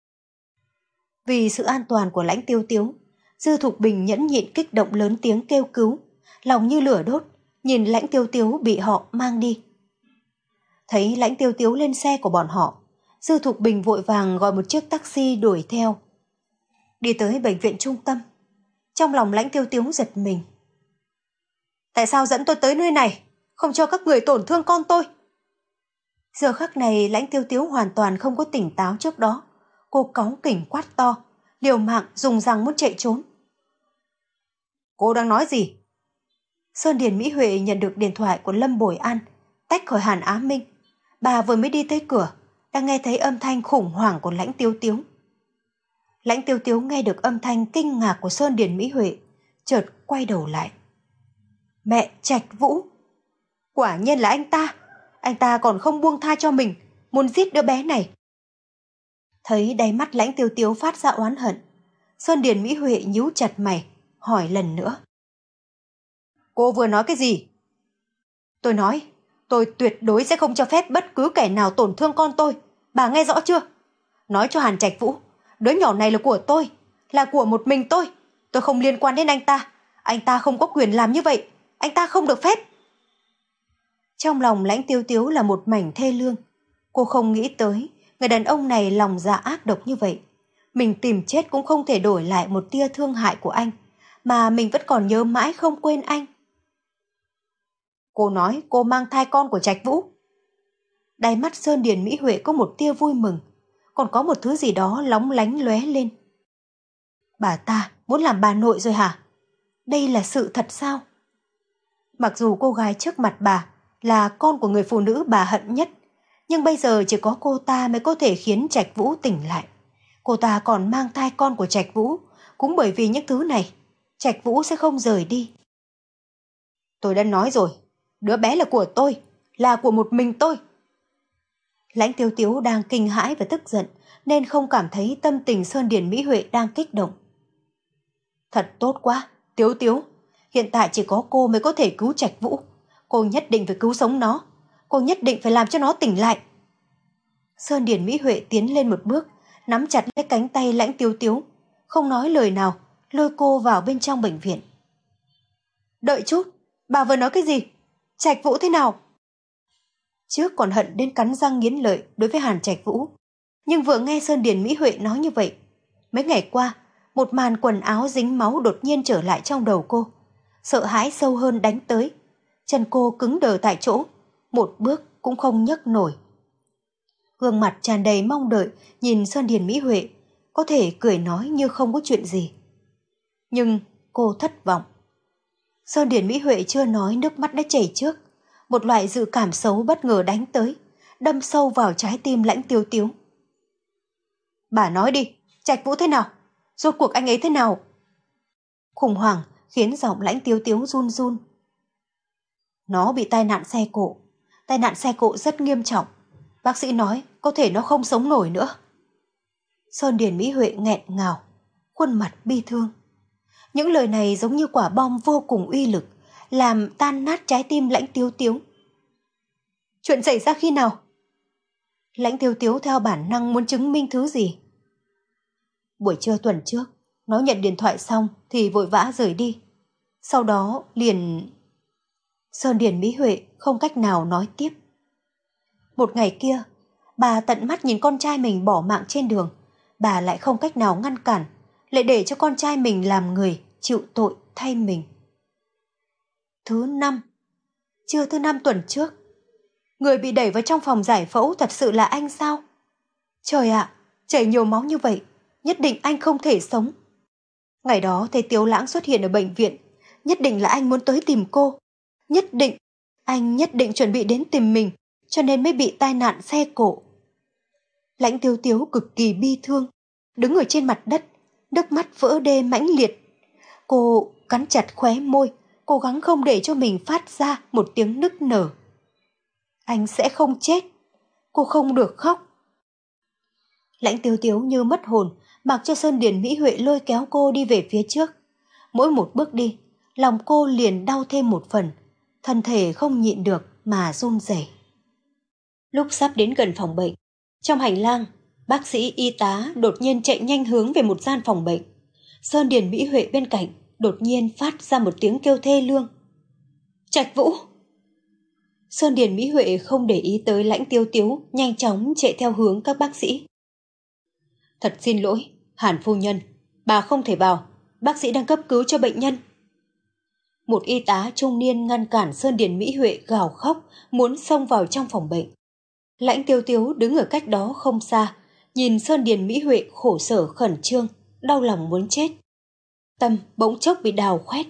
A: Vì sự an toàn của Lãnh Tiêu Tiếu, Dư Thục Bình nhẫn nhịn kích động lớn tiếng kêu cứu, lòng như lửa đốt, nhìn Lãnh Tiêu Tiếu bị họ mang đi. Thấy Lãnh Tiêu Tiếu lên xe của bọn họ, Dư Thục Bình vội vàng gọi một chiếc taxi đuổi theo. Đi tới bệnh viện trung tâm, trong lòng Lãnh Tiêu Tiếu giật mình. Tại sao dẫn tôi tới nơi này, không cho các người tổn thương con tôi? Giờ khắc này Lãnh Tiêu Tiếu hoàn toàn không có tỉnh táo trước đó. Cô cáu kỉnh quát to, liều mạng dùng răng muốn chạy trốn. Cô đang nói gì? Sơn Điền Mỹ Huệ nhận được điện thoại của Lâm Bồi An, tách khỏi Hàn Á Minh. Bà vừa mới đi tới cửa, đang nghe thấy âm thanh khủng hoảng của Lãnh Tiêu Tiếu. Lãnh Tiêu Tiếu nghe được âm thanh kinh ngạc của Sơn Điền Mỹ Huệ, chợt quay đầu lại. Mẹ Trạch Vũ! Quả nhiên là anh ta! Anh ta còn không buông tha cho mình, muốn giết đứa bé này. Thấy đáy mắt Lãnh Tiêu Tiếu phát ra oán hận, Sơn Điền Mỹ Huệ nhíu chặt mày, hỏi lần nữa. Cô vừa nói cái gì? Tôi nói, tôi tuyệt đối sẽ không cho phép bất cứ kẻ nào tổn thương con tôi. Bà nghe rõ chưa? Nói cho Hàn Trạch Vũ, đứa nhỏ này là của tôi, là của một mình tôi. Tôi không liên quan đến anh ta. Anh ta không có quyền làm như vậy. Anh ta không được phép. Trong lòng Lãnh Tiêu Tiếu là một mảnh thê lương. Cô không nghĩ tới người đàn ông này lòng dạ ác độc như vậy. Mình tìm chết cũng không thể đổi lại một tia thương hại của anh, mà mình vẫn còn nhớ mãi không quên anh. Cô nói cô mang thai con của Trạch Vũ. Đáy mắt Sơn Điền Mỹ Huệ có một tia vui mừng, còn có một thứ gì đó lóng lánh lóe lên. Bà ta muốn làm bà nội rồi hả? Đây là sự thật sao? Mặc dù cô gái trước mặt bà là con của người phụ nữ bà hận nhất, nhưng bây giờ chỉ có cô ta mới có thể khiến Trạch Vũ tỉnh lại. Cô ta còn mang thai con của Trạch Vũ, cũng bởi vì những thứ này, Trạch Vũ sẽ không rời đi. Tôi đã nói rồi, đứa bé là của tôi, là của một mình tôi. Lãnh Tiếu Tiếu đang kinh hãi và tức giận, nên không cảm thấy tâm tình Sơn Điền Mỹ Huệ đang kích động. Thật tốt quá, Tiếu Tiếu, hiện tại chỉ có cô mới có thể cứu Trạch Vũ. Cô nhất định phải cứu sống nó, cô nhất định phải làm cho nó tỉnh lại. Sơn Điền Mỹ Huệ tiến lên một bước, nắm chặt lấy cánh tay Lãnh Tiếu Tiếu, không nói lời nào, lôi cô vào bên trong bệnh viện. Đợi chút, bà vừa nói cái gì? Trạch Vũ thế nào? Trước còn hận đến cắn răng nghiến lợi đối với Hàn Trạch Vũ, nhưng vừa nghe Sơn Điền Mỹ Huệ nói như vậy, mấy ngày qua, một màn quần áo dính máu đột nhiên trở lại trong đầu cô. Sợ hãi sâu hơn đánh tới. Chân cô cứng đờ tại chỗ, một bước cũng không nhấc nổi. Gương mặt tràn đầy mong đợi nhìn Sơn Điền Mỹ Huệ, có thể cười nói như không có chuyện gì. Nhưng cô thất vọng. Sơn Điền Mỹ Huệ chưa nói nước mắt đã chảy trước. Một loại dự cảm xấu bất ngờ đánh tới, đâm sâu vào trái tim Lãnh Tiếu Tiếu. Bà nói đi, Trạch Vũ thế nào? Rốt cuộc anh ấy thế nào? Khủng hoảng khiến giọng Lãnh Tiếu Tiếu run run. Nó bị tai nạn xe cộ. Tai nạn xe cộ rất nghiêm trọng. Bác sĩ nói có thể nó không sống nổi nữa. Sơn Điền Mỹ Huệ nghẹn ngào, khuôn mặt bi thương. Những lời này giống như quả bom vô cùng uy lực, làm tan nát trái tim Lãnh Tiếu Tiếu. Chuyện xảy ra khi nào? Lãnh Tiếu Tiếu theo bản năng muốn chứng minh thứ gì? Buổi trưa tuần trước, nó nhận điện thoại xong thì vội vã rời đi. Sau đó liền... Sơn Điền Mỹ Huệ không cách nào nói tiếp. Một ngày kia, bà tận mắt nhìn con trai mình bỏ mạng trên đường, bà lại không cách nào ngăn cản, lại để cho con trai mình làm người chịu tội thay mình. Thứ năm, trưa thứ năm tuần trước, người bị đẩy vào trong phòng giải phẫu thật sự là anh sao? Trời ạ, chảy nhiều máu như vậy, nhất định anh không thể sống. Ngày đó thấy Tiếu Lãng xuất hiện ở bệnh viện, nhất định là anh muốn tới tìm cô. Nhất định, anh nhất định chuẩn bị đến tìm mình, cho nên mới bị tai nạn xe cộ. Lãnh Tiếu Tiếu cực kỳ bi thương, đứng ở trên mặt đất, nước mắt vỡ đê mãnh liệt. Cô cắn chặt khóe môi, cố gắng không để cho mình phát ra một tiếng nức nở. Anh sẽ không chết, cô không được khóc. Lãnh Tiếu Tiếu như mất hồn, mặc cho Sơn Điền Mỹ Huệ lôi kéo cô đi về phía trước. Mỗi một bước đi, lòng cô liền đau thêm một phần, thân thể không nhịn được mà run rẩy. Lúc sắp đến gần phòng bệnh, trong hành lang, bác sĩ y tá đột nhiên chạy nhanh hướng về một gian phòng bệnh. Sơn Điền Mỹ Huệ bên cạnh đột nhiên phát ra một tiếng kêu thê lương. Trạch Vũ! Sơn Điền Mỹ Huệ không để ý tới Lãnh Tiếu Tiếu, nhanh chóng chạy theo hướng các bác sĩ. Thật xin lỗi, Hàn phu nhân, bà không thể vào, bác sĩ đang cấp cứu cho bệnh nhân. Một y tá trung niên ngăn cản Sơn Điền Mỹ Huệ gào khóc, muốn xông vào trong phòng bệnh. Lãnh Tiếu Tiếu đứng ở cách đó không xa, nhìn Sơn Điền Mỹ Huệ khổ sở khẩn trương, đau lòng muốn chết. Tâm bỗng chốc bị đào khoét.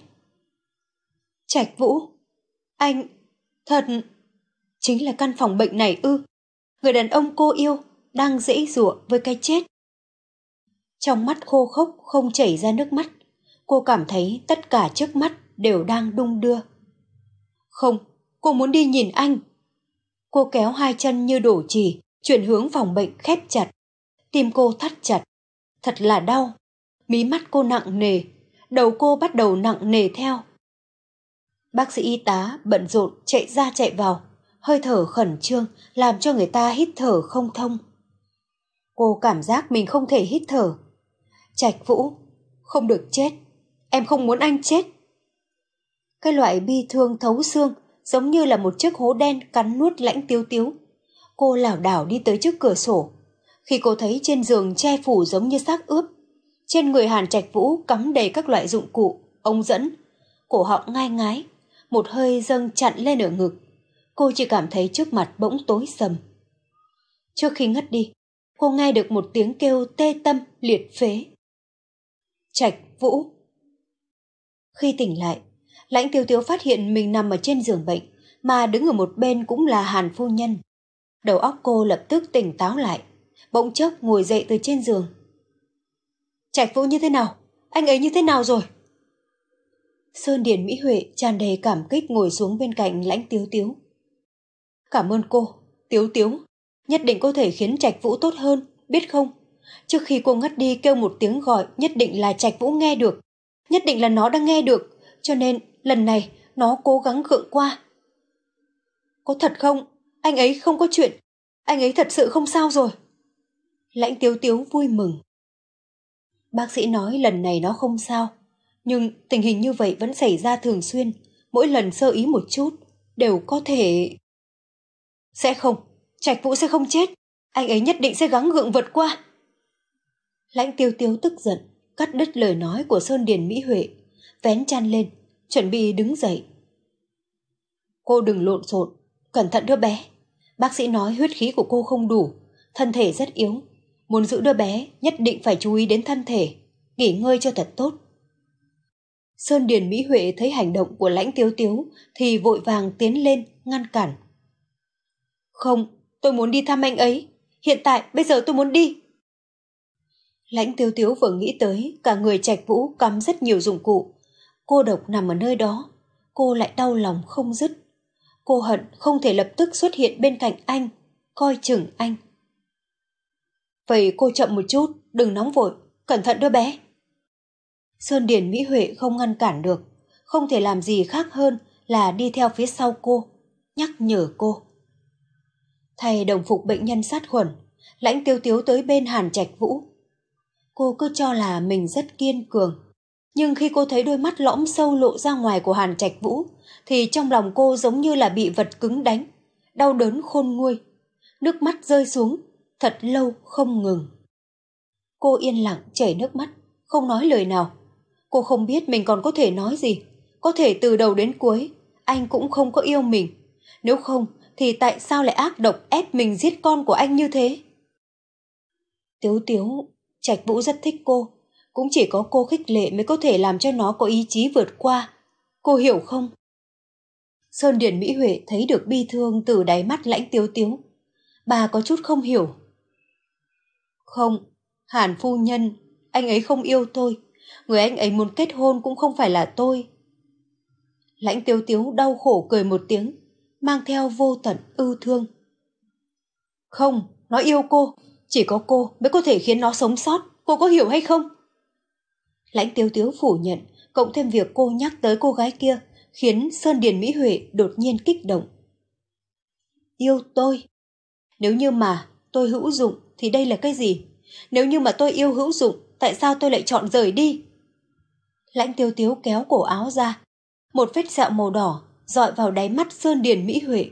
A: Trạch Vũ, anh, thật, chính là căn phòng bệnh này ư? Người đàn ông cô yêu đang giãy giụa với cái chết. Trong mắt khô khốc không chảy ra nước mắt, cô cảm thấy tất cả trước mắt đều đang đung đưa. Không, cô muốn đi nhìn anh. Cô kéo hai chân như đổ chì, chuyển hướng phòng bệnh khép chặt. Tim cô thắt chặt, thật là đau. Mí mắt cô nặng nề, đầu cô bắt đầu nặng nề theo. Bác sĩ y tá bận rộn chạy ra chạy vào, hơi thở khẩn trương làm cho người ta hít thở không thông. Cô cảm giác mình không thể hít thở. Trạch Vũ, không được chết, em không muốn anh chết. Cái loại bi thương thấu xương giống như là một chiếc hố đen cắn nuốt Lãnh Tiếu Tiếu. Cô lảo đảo đi tới trước cửa sổ, khi cô thấy trên giường che phủ giống như xác ướp. Trên người Hàn Trạch Vũ cắm đầy các loại dụng cụ, ống dẫn, cổ họng ngai ngái, một hơi dâng chặn lên ở ngực. Cô chỉ cảm thấy trước mặt bỗng tối sầm. Trước khi ngất đi, cô nghe được một tiếng kêu tê tâm liệt phế. Trạch Vũ. Khi tỉnh lại, Lãnh Tiếu Tiếu phát hiện mình nằm ở trên giường bệnh, mà đứng ở một bên cũng là Hàn phu nhân. Đầu óc cô lập tức tỉnh táo lại, bỗng chốc ngồi dậy từ trên giường. Trạch Vũ như thế nào? Anh ấy như thế nào rồi? Sơn Điền Mỹ Huệ tràn đầy cảm kích ngồi xuống bên cạnh Lãnh Tiếu Tiếu. Cảm ơn cô, Tiếu Tiếu. Nhất định có thể khiến Trạch Vũ tốt hơn, biết không? Trước khi cô ngất đi kêu một tiếng gọi, nhất định là Trạch Vũ nghe được. Nhất định là nó đang nghe được, cho nên lần này nó cố gắng gượng qua. Có thật không? Anh ấy không có chuyện. Anh ấy thật sự không sao rồi. Lãnh Tiếu Tiếu vui mừng. Bác sĩ nói lần này nó không sao, nhưng tình hình như vậy vẫn xảy ra thường xuyên, mỗi lần sơ ý một chút, đều có thể... Sẽ không, Trạch Vũ sẽ không chết, anh ấy nhất định sẽ gắng gượng vượt qua. Lãnh Tiếu Tiếu tức giận, cắt đứt lời nói của Sơn Điền Mỹ Huệ, vén chăn lên, chuẩn bị đứng dậy. Cô đừng lộn xộn, cẩn thận đứa bé. Bác sĩ nói huyết khí của cô không đủ, thân thể rất yếu. Muốn giữ đứa bé nhất định phải chú ý đến thân thể, nghỉ ngơi cho thật tốt. Sơn Điền Mỹ Huệ thấy hành động của Lãnh Tiếu Tiếu thì vội vàng tiến lên ngăn cản. Không, tôi muốn đi thăm anh ấy. Hiện tại bây giờ tôi muốn đi. Lãnh Tiếu Tiếu vừa nghĩ tới cả người Trạch Vũ cắm rất nhiều dụng cụ, cô độc nằm ở nơi đó, cô lại đau lòng không dứt. Cô hận không thể lập tức xuất hiện bên cạnh anh, coi chừng anh. Vậy cô chậm một chút, đừng nóng vội, cẩn thận đứa bé. Sơn Điền Mỹ Huệ không ngăn cản được, không thể làm gì khác hơn là đi theo phía sau cô, nhắc nhở cô. Thay đồng phục bệnh nhân sát khuẩn, Lãnh Tiếu Tiếu tới bên Hàn Trạch Vũ. Cô cứ cho là mình rất kiên cường, nhưng khi cô thấy đôi mắt lõm sâu lộ ra ngoài của Hàn Trạch Vũ, thì trong lòng cô giống như là bị vật cứng đánh, đau đớn khôn nguôi, nước mắt rơi xuống, thật lâu không ngừng. Cô yên lặng chảy nước mắt, không nói lời nào. Cô không biết mình còn có thể nói gì, có thể từ đầu đến cuối, anh cũng không có yêu mình. Nếu không, thì tại sao lại ác độc ép mình giết con của anh như thế? Tiếu Tiếu, Trạch Vũ rất thích cô, cũng chỉ có cô khích lệ mới có thể làm cho nó có ý chí vượt qua. Cô hiểu không? Sơn Điền Mỹ Huệ thấy được bi thương từ đáy mắt Lãnh Tiếu Tiếu. Bà có chút không hiểu. Không, Hàn phu nhân, anh ấy không yêu tôi. Người anh ấy muốn kết hôn cũng không phải là tôi. Lãnh Tiếu Tiếu đau khổ cười một tiếng, mang theo vô tận ưu thương. Không, nó yêu cô, chỉ có cô mới có thể khiến nó sống sót, cô có hiểu hay không? Lãnh Tiếu Tiếu phủ nhận, cộng thêm việc cô nhắc tới cô gái kia, khiến Sơn Điền Mỹ Huệ đột nhiên kích động. Yêu tôi? Nếu như mà tôi hữu dụng thì đây là cái gì? Nếu như mà tôi yêu hữu dụng, tại sao tôi lại chọn rời đi? Lãnh Tiếu Tiếu kéo cổ áo ra, một vết sẹo màu đỏ dọi vào đáy mắt Sơn Điền Mỹ Huệ.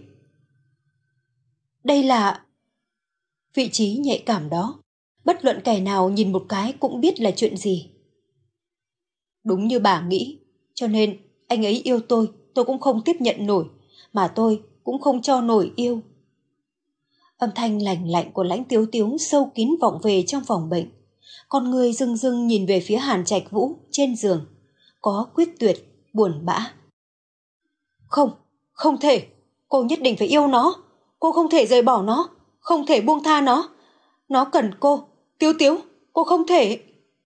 A: Đây là... Vị trí nhạy cảm đó, bất luận kẻ nào nhìn một cái cũng biết là chuyện gì. Đúng như bà nghĩ, cho nên anh ấy yêu tôi, tôi cũng không tiếp nhận nổi, mà tôi cũng không cho nổi yêu. Âm thanh lạnh lạnh của Lãnh Tiếu Tiếu sâu kín vọng về trong phòng bệnh. Con người rưng rưng nhìn về phía Hàn Trạch Vũ trên giường, có quyết tuyệt, buồn bã. Không, không thể, cô nhất định phải yêu nó, cô không thể rời bỏ nó, không thể buông tha nó. Nó cần cô, Tiếu Tiếu, cô không thể.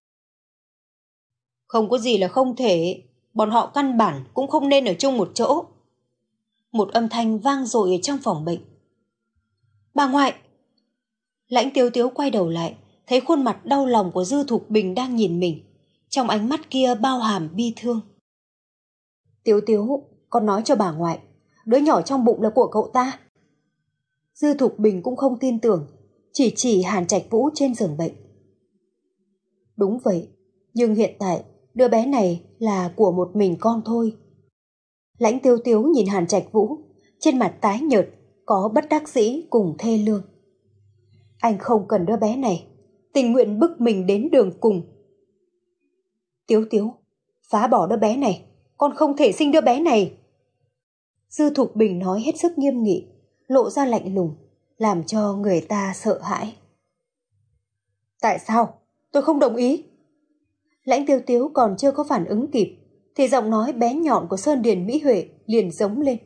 A: Không có gì là không thể, bọn họ căn bản cũng không nên ở chung một chỗ. Một âm thanh vang dội ở trong phòng bệnh. Bà ngoại! Lãnh Tiếu Tiếu quay đầu lại, thấy khuôn mặt đau lòng của Dư Thục Bình đang nhìn mình, trong ánh mắt kia bao hàm bi thương. Tiếu Tiếu, con nói cho bà ngoại, đứa nhỏ trong bụng là của cậu ta. Dư Thục Bình cũng không tin tưởng, chỉ chỉ Hàn Trạch Vũ trên giường bệnh. Đúng vậy, nhưng hiện tại đứa bé này là của một mình con thôi. Lãnh Tiếu Tiếu nhìn Hàn Trạch Vũ, trên mặt tái nhợt, có bất đắc dĩ cùng thê lương. Anh không cần đứa bé này, tình nguyện bức mình đến đường cùng. Tiếu Tiếu, phá bỏ đứa bé này, con không thể sinh đứa bé này. Dư Thục Bình nói hết sức nghiêm nghị, lộ ra lạnh lùng, làm cho người ta sợ hãi. Tại sao? Tôi không đồng ý. Lãnh Tiếu Tiếu còn chưa có phản ứng kịp, thì giọng nói bé nhọn của Sơn Điền Mỹ Huệ liền giống lên.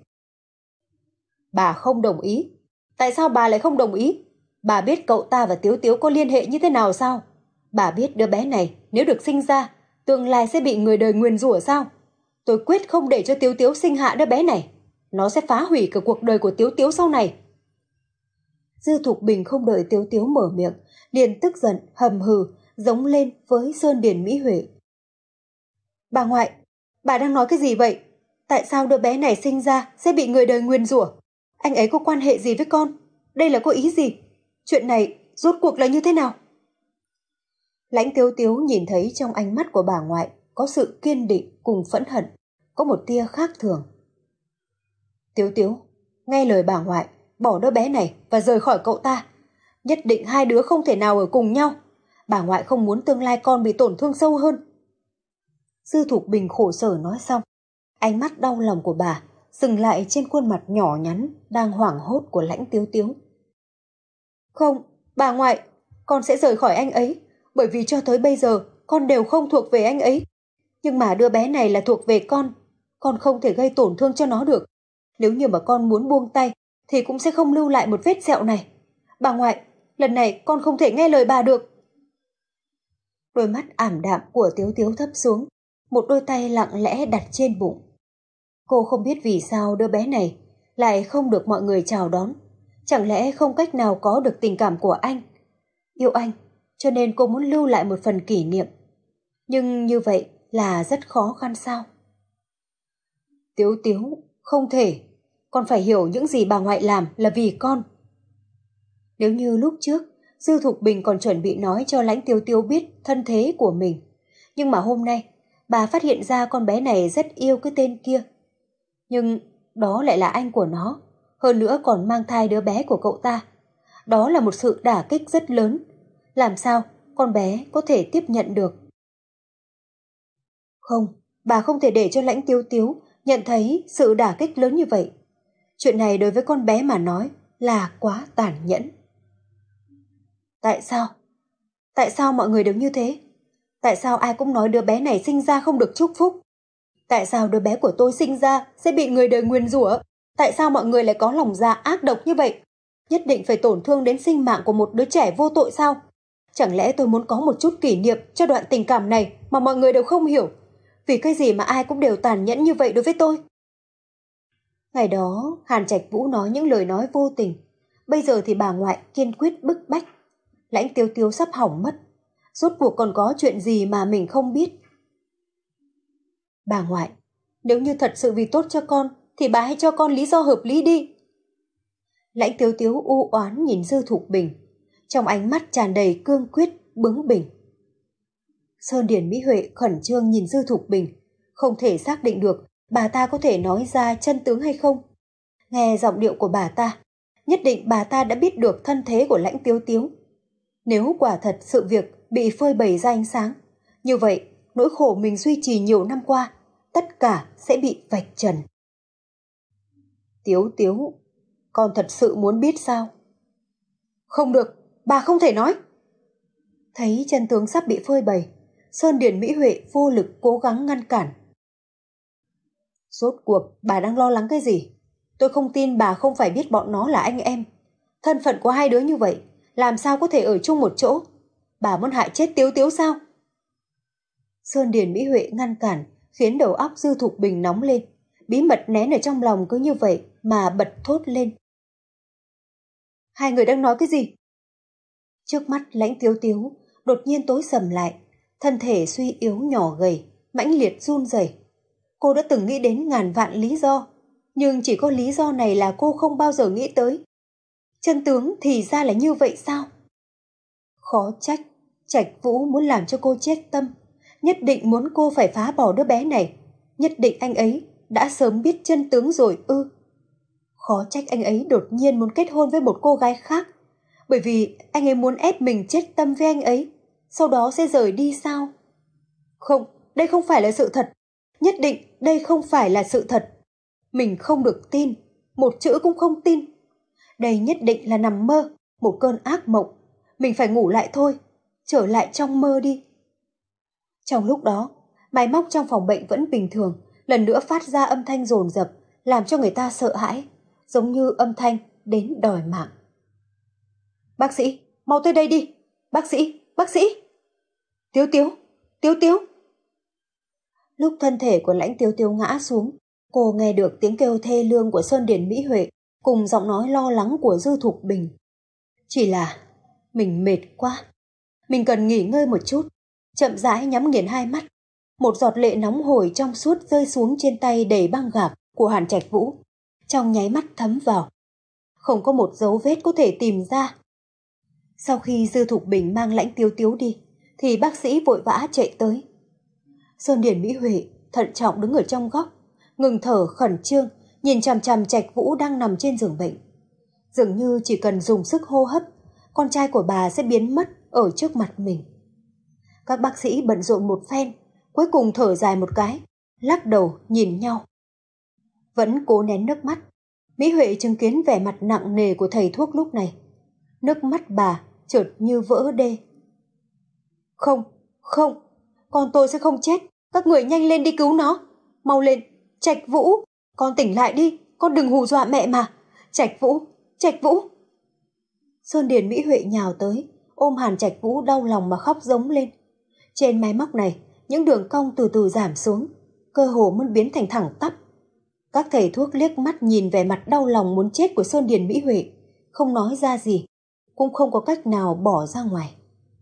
A: Bà không đồng ý? Tại sao bà lại không đồng ý? Bà biết cậu ta và Tiếu Tiếu có liên hệ như thế nào sao? Bà biết đứa bé này nếu được sinh ra, tương lai sẽ bị người đời nguyền rủa sao? Tôi quyết không để cho Tiếu Tiếu sinh hạ đứa bé này. Nó sẽ phá hủy cả cuộc đời của Tiếu Tiếu sau này. Dư Thục Bình không đợi Tiếu Tiếu mở miệng, liền tức giận, hầm hừ, giống lên với Sơn Điền Mỹ Huệ. Bà ngoại, bà đang nói cái gì vậy? Tại sao đứa bé này sinh ra sẽ bị người đời nguyền rủa? Anh ấy có quan hệ gì với con? Đây là có ý gì? Chuyện này rốt cuộc là như thế nào? Lãnh Tiếu Tiếu nhìn thấy trong ánh mắt của bà ngoại có sự kiên định cùng phẫn hận, có một tia khác thường. Tiếu Tiếu, nghe lời bà ngoại, bỏ đứa bé này và rời khỏi cậu ta. Nhất định hai đứa không thể nào ở cùng nhau. Bà ngoại không muốn tương lai con bị tổn thương sâu hơn. Dư Thục Bình khổ sở nói xong, ánh mắt đau lòng của bà dừng lại trên khuôn mặt nhỏ nhắn đang hoảng hốt của Lãnh Tiếu Tiếu. Không, bà ngoại, con sẽ rời khỏi anh ấy, bởi vì cho tới bây giờ con đều không thuộc về anh ấy. Nhưng mà đứa bé này là thuộc về con, con không thể gây tổn thương cho nó được. Nếu như mà con muốn buông tay thì cũng sẽ không lưu lại một vết sẹo này. Bà ngoại, lần này con không thể nghe lời bà được. Đôi mắt ảm đạm của Tiếu Tiếu thấp xuống, một đôi tay lặng lẽ đặt trên bụng. Cô không biết vì sao đứa bé này lại không được mọi người chào đón. Chẳng lẽ không cách nào có được tình cảm của anh? Yêu anh, cho nên cô muốn lưu lại một phần kỷ niệm. Nhưng như vậy là rất khó khăn sao? Tiếu Tiếu, không thể. Con phải hiểu những gì bà ngoại làm là vì con. Nếu như lúc trước, Dư Thục Bình còn chuẩn bị nói cho Lãnh Tiếu Tiếu biết thân thế của mình. Nhưng mà hôm nay, bà phát hiện ra con bé này rất yêu cái tên kia. Nhưng đó lại là anh của nó, hơn nữa còn mang thai đứa bé của cậu ta. Đó là một sự đả kích rất lớn. Làm sao con bé có thể tiếp nhận được? Không, bà không thể để cho Lãnh Tiếu Tiếu nhận thấy sự đả kích lớn như vậy. Chuyện này đối với con bé mà nói là quá tàn nhẫn. Tại sao? Tại sao mọi người đều như thế? Tại sao ai cũng nói đứa bé này sinh ra không được chúc phúc? Tại sao đứa bé của tôi sinh ra sẽ bị người đời nguyền rủa? Tại sao mọi người lại có lòng dạ ác độc như vậy? Nhất định phải tổn thương đến sinh mạng của một đứa trẻ vô tội sao? Chẳng lẽ tôi muốn có một chút kỷ niệm cho đoạn tình cảm này mà mọi người đều không hiểu? Vì cái gì mà ai cũng đều tàn nhẫn như vậy đối với tôi? Ngày đó, Hàn Trạch Vũ nói những lời nói vô tình. Bây giờ thì bà ngoại kiên quyết bức bách. Lãnh Tiếu Tiếu sắp hỏng mất. Rốt cuộc còn có chuyện gì mà mình không biết? Bà ngoại, nếu như thật sự vì tốt cho con, thì bà hãy cho con lý do hợp lý đi. Lãnh Tiếu Tiếu u oán nhìn Dư Thục Bình, trong ánh mắt tràn đầy cương quyết, bướng bỉnh. Sơn Điền Mỹ Huệ khẩn trương nhìn Dư Thục Bình, không thể xác định được bà ta có thể nói ra chân tướng hay không. Nghe giọng điệu của bà ta, nhất định bà ta đã biết được thân thế của Lãnh Tiếu Tiếu. Nếu quả thật sự việc bị phơi bày ra ánh sáng, như vậy nỗi khổ mình duy trì nhiều năm qua, tất cả sẽ bị vạch trần. Tiếu Tiếu, con thật sự muốn biết sao? Không được, bà không thể nói. Thấy chân tướng sắp bị phơi bày, Sơn Điền Mỹ Huệ vô lực cố gắng ngăn cản. Rốt cuộc bà đang lo lắng cái gì? Tôi không tin bà không phải biết bọn nó là anh em. Thân phận của hai đứa như vậy, làm sao có thể ở chung một chỗ? Bà muốn hại chết Tiếu Tiếu sao? Sơn Điền Mỹ Huệ ngăn cản, khiến đầu óc Dư Thục Bình nóng lên. Bí mật nén ở trong lòng cứ như vậy mà bật thốt lên. Hai người đang nói cái gì? Trước mắt Lãnh Tiếu Tiếu đột nhiên tối sầm lại, thân thể suy yếu nhỏ gầy, mãnh liệt run rẩy. Cô đã từng nghĩ đến ngàn vạn lý do, nhưng chỉ có lý do này là cô không bao giờ nghĩ tới. Chân tướng thì ra là như vậy sao? Khó trách Trạch Vũ muốn làm cho cô chết tâm, nhất định muốn cô phải phá bỏ đứa bé này. Nhất định anh ấy đã sớm biết chân tướng rồi ư? Khó trách anh ấy đột nhiên muốn kết hôn với một cô gái khác, Bởi vì anh ấy muốn ép mình chết tâm với anh ấy, sau đó sẽ rời đi sao? Không, đây không phải là sự thật. Nhất định đây không phải là sự thật. Mình không được tin, một chữ cũng không tin. Đây nhất định là nằm mơ, một cơn ác mộng. Mình phải ngủ lại thôi, trở lại trong mơ đi. Trong lúc đó, máy móc trong phòng bệnh vẫn bình thường, lần nữa phát ra âm thanh dồn dập, làm cho người ta sợ hãi, giống như âm thanh đến đòi mạng. Bác sĩ, mau tới đây đi! Bác sĩ, bác sĩ! Tiếu Tiếu, Tiếu Tiếu! Lúc thân thể của Lãnh Tiếu Tiếu ngã xuống, cô nghe được tiếng kêu thê lương của Sơn Điền Mỹ Huệ cùng giọng nói lo lắng của Dư Thục Bình. Chỉ là mình mệt quá, mình cần nghỉ ngơi một chút. Chậm rãi nhắm nghiền hai mắt, một giọt lệ nóng hổi trong suốt rơi xuống trên tay đầy băng gạc của Hàn Trạch Vũ, trong nháy mắt thấm vào. Không có một dấu vết có thể tìm ra. Sau khi Dư Thục Bình mang Lãnh Tiếu Tiếu đi, thì bác sĩ vội vã chạy tới. Sơn Điền Mỹ Huệ thận trọng đứng ở trong góc, ngừng thở khẩn trương, nhìn chằm chằm Trạch Vũ đang nằm trên giường bệnh. Dường như chỉ cần dùng sức hô hấp, con trai của bà sẽ biến mất ở trước mặt mình. Các bác sĩ bận rộn một phen, cuối cùng thở dài một cái, lắc đầu nhìn nhau. Vẫn cố nén nước mắt, Mỹ Huệ chứng kiến vẻ mặt nặng nề của thầy thuốc lúc này. Nước mắt bà chợt như vỡ đê. Không, không, con tôi sẽ không chết. Các người nhanh lên đi cứu nó. Mau lên, Trạch Vũ, con tỉnh lại đi, con đừng hù dọa mẹ mà. Trạch Vũ, Trạch Vũ. Sơn Điền Mỹ Huệ nhào tới, ôm Hàn Trạch Vũ đau lòng mà khóc giống lên. Trên máy móc này, những đường cong từ từ giảm xuống, cơ hồ muốn biến thành thẳng tắp. Các thầy thuốc liếc mắt nhìn vẻ mặt đau lòng muốn chết của Sơn Điền Mỹ Huệ, không nói ra gì, cũng không có cách nào bỏ ra ngoài.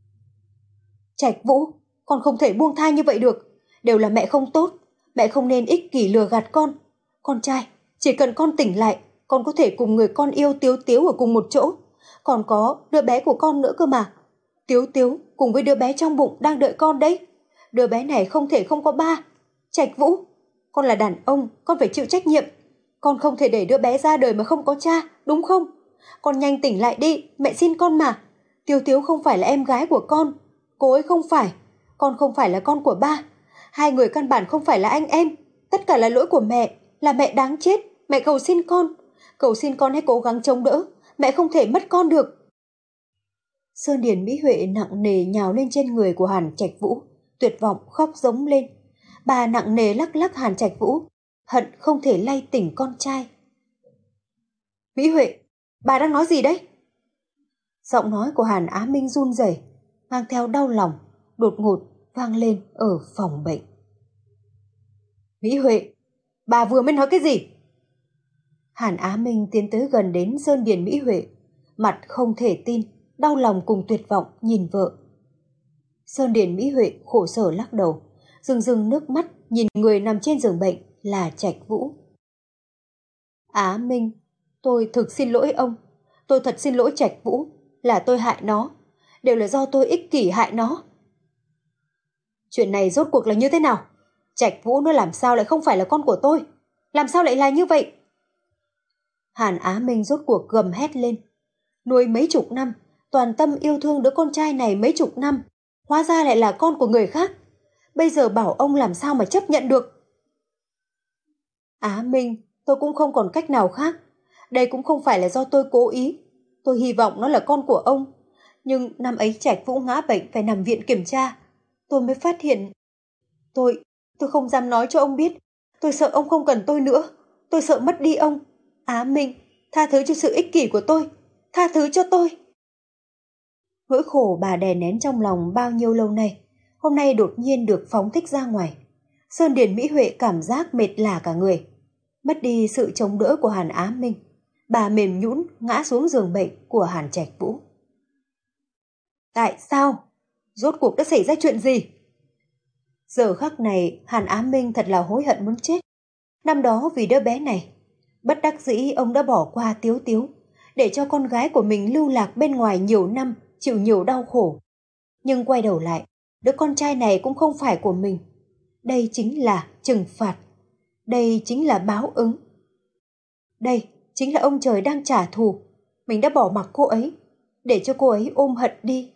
A: Trạch Vũ, con không thể buông tha như vậy được. Đều là mẹ không tốt, mẹ không nên ích kỷ lừa gạt con. Con trai, chỉ cần con tỉnh lại, con có thể cùng người con yêu Tiếu Tiếu ở cùng một chỗ. Còn có đứa bé của con nữa cơ mà. Tiếu Tiếu cùng với đứa bé trong bụng đang đợi con đấy. Đứa bé này không thể không có ba. Trạch Vũ, con là đàn ông, con phải chịu trách nhiệm. Con không thể để đứa bé ra đời mà không có cha, đúng không? Con nhanh tỉnh lại đi, mẹ xin con mà. Tiếu Tiếu không phải là em gái của con. Cô ấy không phải. Con không phải là con của ba. Hai người căn bản không phải là anh em. Tất cả là lỗi của mẹ, là mẹ đáng chết. Mẹ cầu xin con. Cầu xin con hãy cố gắng chống đỡ. Mẹ không thể mất con được. Sơn Điền Mỹ Huệ nặng nề nhào lên trên người của Hàn Trạch Vũ, tuyệt vọng khóc giống lên. Bà nặng nề lắc lắc Hàn Trạch Vũ, hận không thể lay tỉnh con trai. Mỹ Huệ, bà đang nói gì đấy? Giọng nói của Hàn Á Minh run rẩy, mang theo đau lòng, đột ngột vang lên ở phòng bệnh. Mỹ Huệ, bà vừa mới nói cái gì? Hàn Á Minh tiến tới gần đến Sơn Điền Mỹ Huệ, mặt không thể tin, đau lòng cùng tuyệt vọng nhìn vợ. Sơn Điền Mỹ Huệ khổ sở lắc đầu, rưng rưng nước mắt nhìn người nằm trên giường bệnh là Trạch Vũ. Á Minh, tôi thực xin lỗi ông. Tôi thật xin lỗi Trạch Vũ, là tôi hại nó. Đều là do tôi ích kỷ hại nó. Chuyện này rốt cuộc là như thế nào? Trạch Vũ nó làm sao lại không phải là con của tôi? Làm sao lại là như vậy? Hàn Á Minh rốt cuộc gầm hét lên. Nuôi mấy chục năm, toàn tâm yêu thương đứa con trai này mấy chục năm, hóa ra lại là con của người khác. Bây giờ bảo ông làm sao mà chấp nhận được? Á Minh, tôi cũng không còn cách nào khác. Đây cũng không phải là do tôi cố ý. Tôi hy vọng nó là con của ông. Nhưng năm ấy Trạch Vũ ngã bệnh phải nằm viện kiểm tra. Tôi mới phát hiện. Tôi, tôi không dám nói cho ông biết. Tôi sợ ông không cần tôi nữa. Tôi sợ mất đi ông. Á Minh, tha thứ cho sự ích kỷ của tôi. Tha thứ cho tôi. Nỗi khổ bà đè nén trong lòng bao nhiêu lâu nay, hôm nay đột nhiên được phóng thích ra ngoài. Sơn Điền Mỹ Huệ cảm giác mệt lả cả người. Mất đi sự chống đỡ của Hàn Á Minh, bà mềm nhũn ngã xuống giường bệnh của Hàn Trạch Vũ. Tại sao? Rốt cuộc đã xảy ra chuyện gì? Giờ khắc này Hàn Á Minh thật là hối hận muốn chết. Năm đó vì đứa bé này, bất đắc dĩ ông đã bỏ qua Tiếu Tiếu, để cho con gái của mình lưu lạc bên ngoài nhiều năm, chịu nhiều đau khổ. Nhưng quay đầu lại, đứa con trai này cũng không phải của mình. Đây chính là trừng phạt. Đây chính là báo ứng. Đây chính là ông trời đang trả thù. Mình đã bỏ mặc cô ấy. để cho cô ấy ôm hận đi.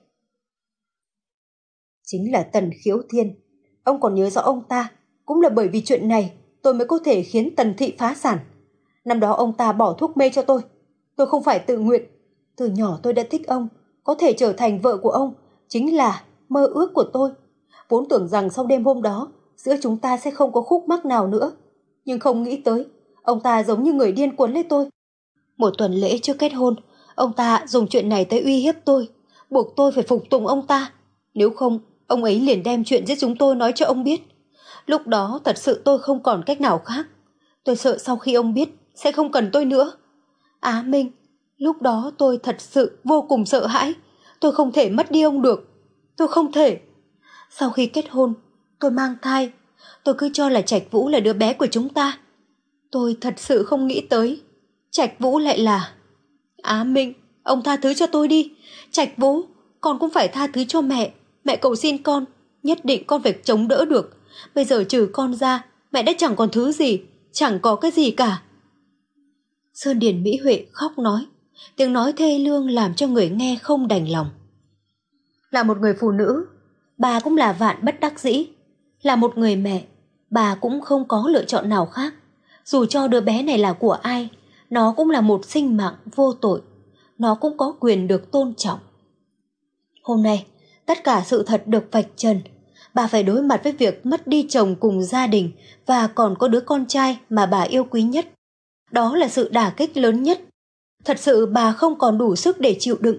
A: Chính là Tần Khiếu Thiên. Ông còn nhớ rõ ông ta, cũng là bởi vì chuyện này tôi mới có thể khiến Tần thị phá sản. Năm đó ông ta bỏ thuốc mê cho tôi. Tôi không phải tự nguyện. Từ nhỏ tôi đã thích ông, có thể trở thành vợ của ông chính là mơ ước của tôi. Vốn tưởng rằng sau đêm hôm đó, giữa chúng ta sẽ không có khúc mắc nào nữa. Nhưng không nghĩ tới, ông ta giống như người điên cuốn lấy tôi. Một tuần lễ trước kết hôn, ông ta dùng chuyện này tới uy hiếp tôi, buộc tôi phải phục tùng ông ta. Nếu không, ông ấy liền đem chuyện giết chúng tôi nói cho ông biết. Lúc đó thật sự tôi không còn cách nào khác. Tôi sợ sau khi ông biết sẽ không cần tôi nữa. Á Minh, lúc đó tôi thật sự vô cùng sợ hãi. Tôi không thể mất đi ông được. Tôi không thể. Sau khi kết hôn, tôi mang thai. Tôi cứ cho là Trạch Vũ là đứa bé của chúng ta. Tôi thật sự không nghĩ tới Trạch Vũ lại là... Á Minh, ông tha thứ cho tôi đi. Trạch Vũ, con cũng phải tha thứ cho mẹ. Mẹ cầu xin con, nhất định con phải chống đỡ được. Bây giờ trừ con ra, mẹ đã chẳng còn thứ gì, chẳng có cái gì cả. Sơn Điền Mỹ Huệ khóc nói, tiếng nói thê lương làm cho người nghe không đành lòng. Là một người phụ nữ, bà cũng là vạn bất đắc dĩ. Là một người mẹ, bà cũng không có lựa chọn nào khác. Dù cho đứa bé này là của ai, nó cũng là một sinh mạng vô tội. Nó cũng có quyền được tôn trọng. Hôm nay, tất cả sự thật được vạch trần. Bà phải đối mặt với việc mất đi chồng cùng gia đình và còn có đứa con trai mà bà yêu quý nhất. Đó là sự đả kích lớn nhất. Thật sự bà không còn đủ sức để chịu đựng.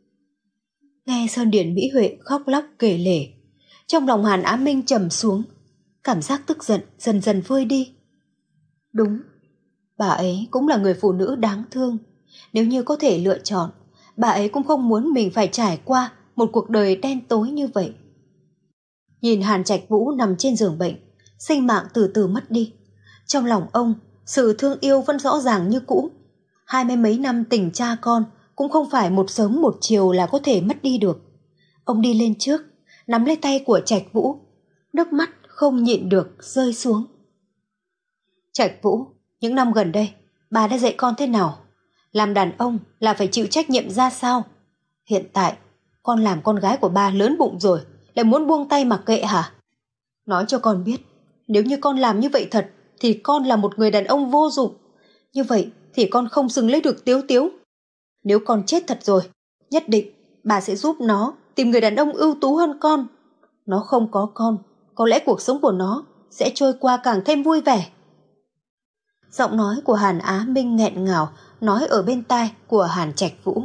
A: Nghe Sơn Điền Mỹ Huệ khóc lóc kể lể, trong lòng Hàn Á Minh trầm xuống, cảm giác tức giận dần dần vơi đi. Đúng, bà ấy cũng là người phụ nữ đáng thương. Nếu như có thể lựa chọn, bà ấy cũng không muốn mình phải trải qua một cuộc đời đen tối như vậy. Nhìn Hàn Trạch Vũ nằm trên giường bệnh, sinh mạng từ từ mất đi. Trong lòng ông, sự thương yêu vẫn rõ ràng như cũ. Hai mươi mấy năm tình cha con cũng không phải một sớm một chiều là có thể mất đi được. Ông đi lên trước, nắm lấy tay của Trạch Vũ, nước mắt không nhịn được rơi xuống. Trạch Vũ, những năm gần đây, bà đã dạy con thế nào? Làm đàn ông là phải chịu trách nhiệm ra sao? Hiện tại, con làm con gái của bà lớn bụng rồi, lại muốn buông tay mặc kệ hả? Nói cho con biết, nếu như con làm như vậy thật, thì con là một người đàn ông vô dụng. Như vậy thì con không xứng lấy được Tiếu Tiếu. Nếu con chết thật rồi, nhất định bà sẽ giúp nó tìm người đàn ông ưu tú hơn con. Nó không có con, có lẽ cuộc sống của nó sẽ trôi qua càng thêm vui vẻ. Giọng nói của Hàn Á Minh nghẹn ngào nói ở bên tai của Hàn Trạch Vũ.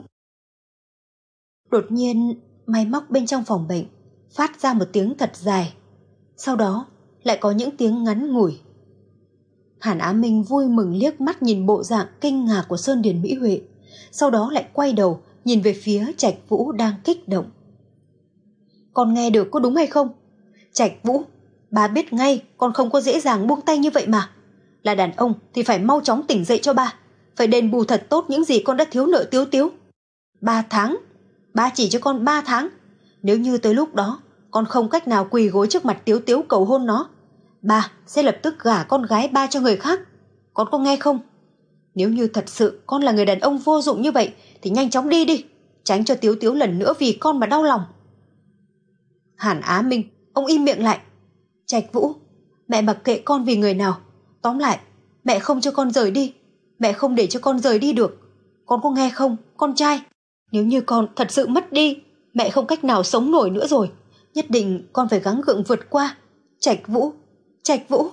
A: Đột nhiên, máy móc bên trong phòng bệnh phát ra một tiếng thật dài. Sau đó lại có những tiếng ngắn ngủi. Hàn Á Minh vui mừng liếc mắt nhìn bộ dạng kinh ngạc của Sơn Điền Mỹ Huệ, sau đó lại quay đầu nhìn về phía Trạch Vũ đang kích động. Con nghe được có đúng hay không? Trạch Vũ, bà biết ngay con không có dễ dàng buông tay như vậy mà. Là đàn ông thì phải mau chóng tỉnh dậy cho ba, phải đền bù thật tốt những gì con đã thiếu nợ Tiếu Tiếu. Ba tháng, ba chỉ cho con ba tháng. Nếu như tới lúc đó con không cách nào quỳ gối trước mặt Tiếu Tiếu cầu hôn nó, ba sẽ lập tức gả con gái ba cho người khác. Con có nghe không? Nếu như thật sự con là người đàn ông vô dụng như vậy thì nhanh chóng đi đi, tránh cho Tiếu Tiếu lần nữa vì con mà đau lòng. Hàn Á Minh, ông im miệng lại. Trạch Vũ, mẹ mặc kệ con vì người nào. Tóm lại, mẹ không cho con rời đi. Mẹ không để cho con rời đi được. Con có nghe không, con trai? Nếu như con thật sự mất đi, mẹ không cách nào sống nổi nữa rồi. Nhất định con phải gắng gượng vượt qua. Trạch Vũ, Trạch Vũ.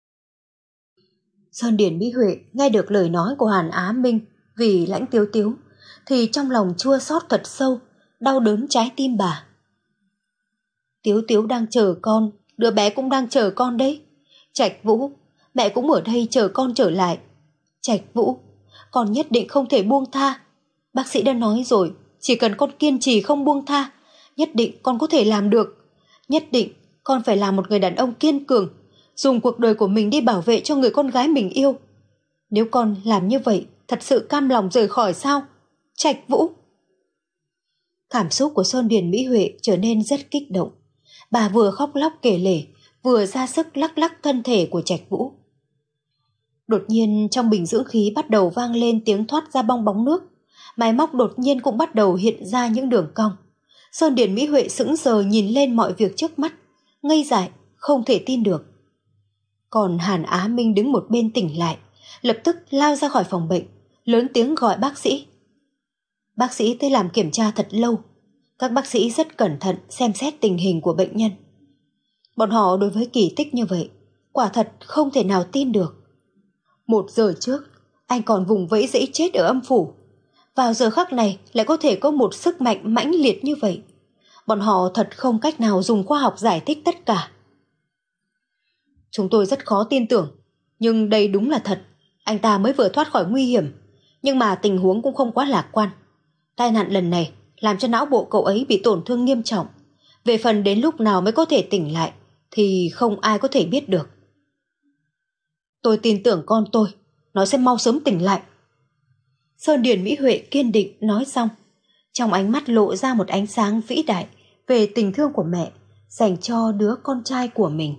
A: Sơn Điền Mỹ Huệ nghe được lời nói của Hàn Á Minh vì Lãnh Tiếu Tiếu thì trong lòng chua xót thật sâu, đau đớn trái tim bà. Tiếu Tiếu đang chờ con, đứa bé cũng đang chờ con đấy. Trạch Vũ, mẹ cũng ở đây chờ con trở lại. Trạch Vũ, con nhất định không thể buông tha. Bác sĩ đã nói rồi, chỉ cần con kiên trì không buông tha, nhất định con có thể làm được. Nhất định con phải là một người đàn ông kiên cường, dùng cuộc đời của mình đi bảo vệ cho người con gái mình yêu. Nếu con làm như vậy, thật sự cam lòng rời khỏi sao? Trạch Vũ. Cảm xúc của Sơn Điền Mỹ Huệ trở nên rất kích động. Bà vừa khóc lóc kể lể, vừa ra sức lắc lắc thân thể của Trạch Vũ. Đột nhiên trong bình dưỡng khí bắt đầu vang lên tiếng thoát ra bong bóng nước. Mái móc đột nhiên cũng bắt đầu hiện ra những đường cong. Sơn Điền Mỹ Huệ sững sờ nhìn lên mọi việc trước mắt, ngây dại, không thể tin được. Còn Hàn Á Minh đứng một bên tỉnh lại, lập tức lao ra khỏi phòng bệnh, lớn tiếng gọi bác sĩ. Bác sĩ tới làm kiểm tra thật lâu. Các bác sĩ rất cẩn thận xem xét tình hình của bệnh nhân. Bọn họ đối với kỳ tích như vậy, quả thật không thể nào tin được. Một giờ trước, anh còn vùng vẫy dãy chết ở âm phủ. Vào giờ khắc này lại có thể có một sức mạnh mãnh liệt như vậy. Bọn họ thật không cách nào dùng khoa học giải thích tất cả. Chúng tôi rất khó tin tưởng, nhưng đây đúng là thật. Anh ta mới vừa thoát khỏi nguy hiểm, nhưng mà tình huống cũng không quá lạc quan. Tai nạn lần này làm cho não bộ cậu ấy bị tổn thương nghiêm trọng. Về phần đến lúc nào mới có thể tỉnh lại thì không ai có thể biết được. Tôi tin tưởng con tôi, nó sẽ mau sớm tỉnh lại. Sơn Điền Mỹ Huệ kiên định nói xong, trong ánh mắt lộ ra một ánh sáng vĩ đại về tình thương của mẹ dành cho đứa con trai của mình.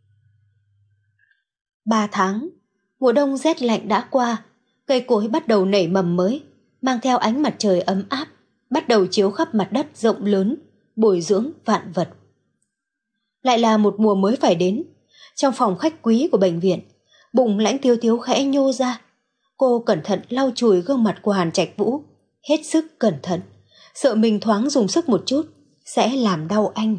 A: Ba tháng, mùa đông rét lạnh đã qua, cây cối bắt đầu nảy mầm mới, mang theo ánh mặt trời ấm áp, bắt đầu chiếu khắp mặt đất rộng lớn, bồi dưỡng vạn vật. Lại là một mùa mới phải đến. Trong phòng khách quý của bệnh viện, bụng Lãnh Tiêu Tiếu khẽ nhô ra. Cô cẩn thận lau chùi gương mặt của Hàn Trạch Vũ, hết sức cẩn thận, sợ mình thoáng dùng sức một chút sẽ làm đau anh.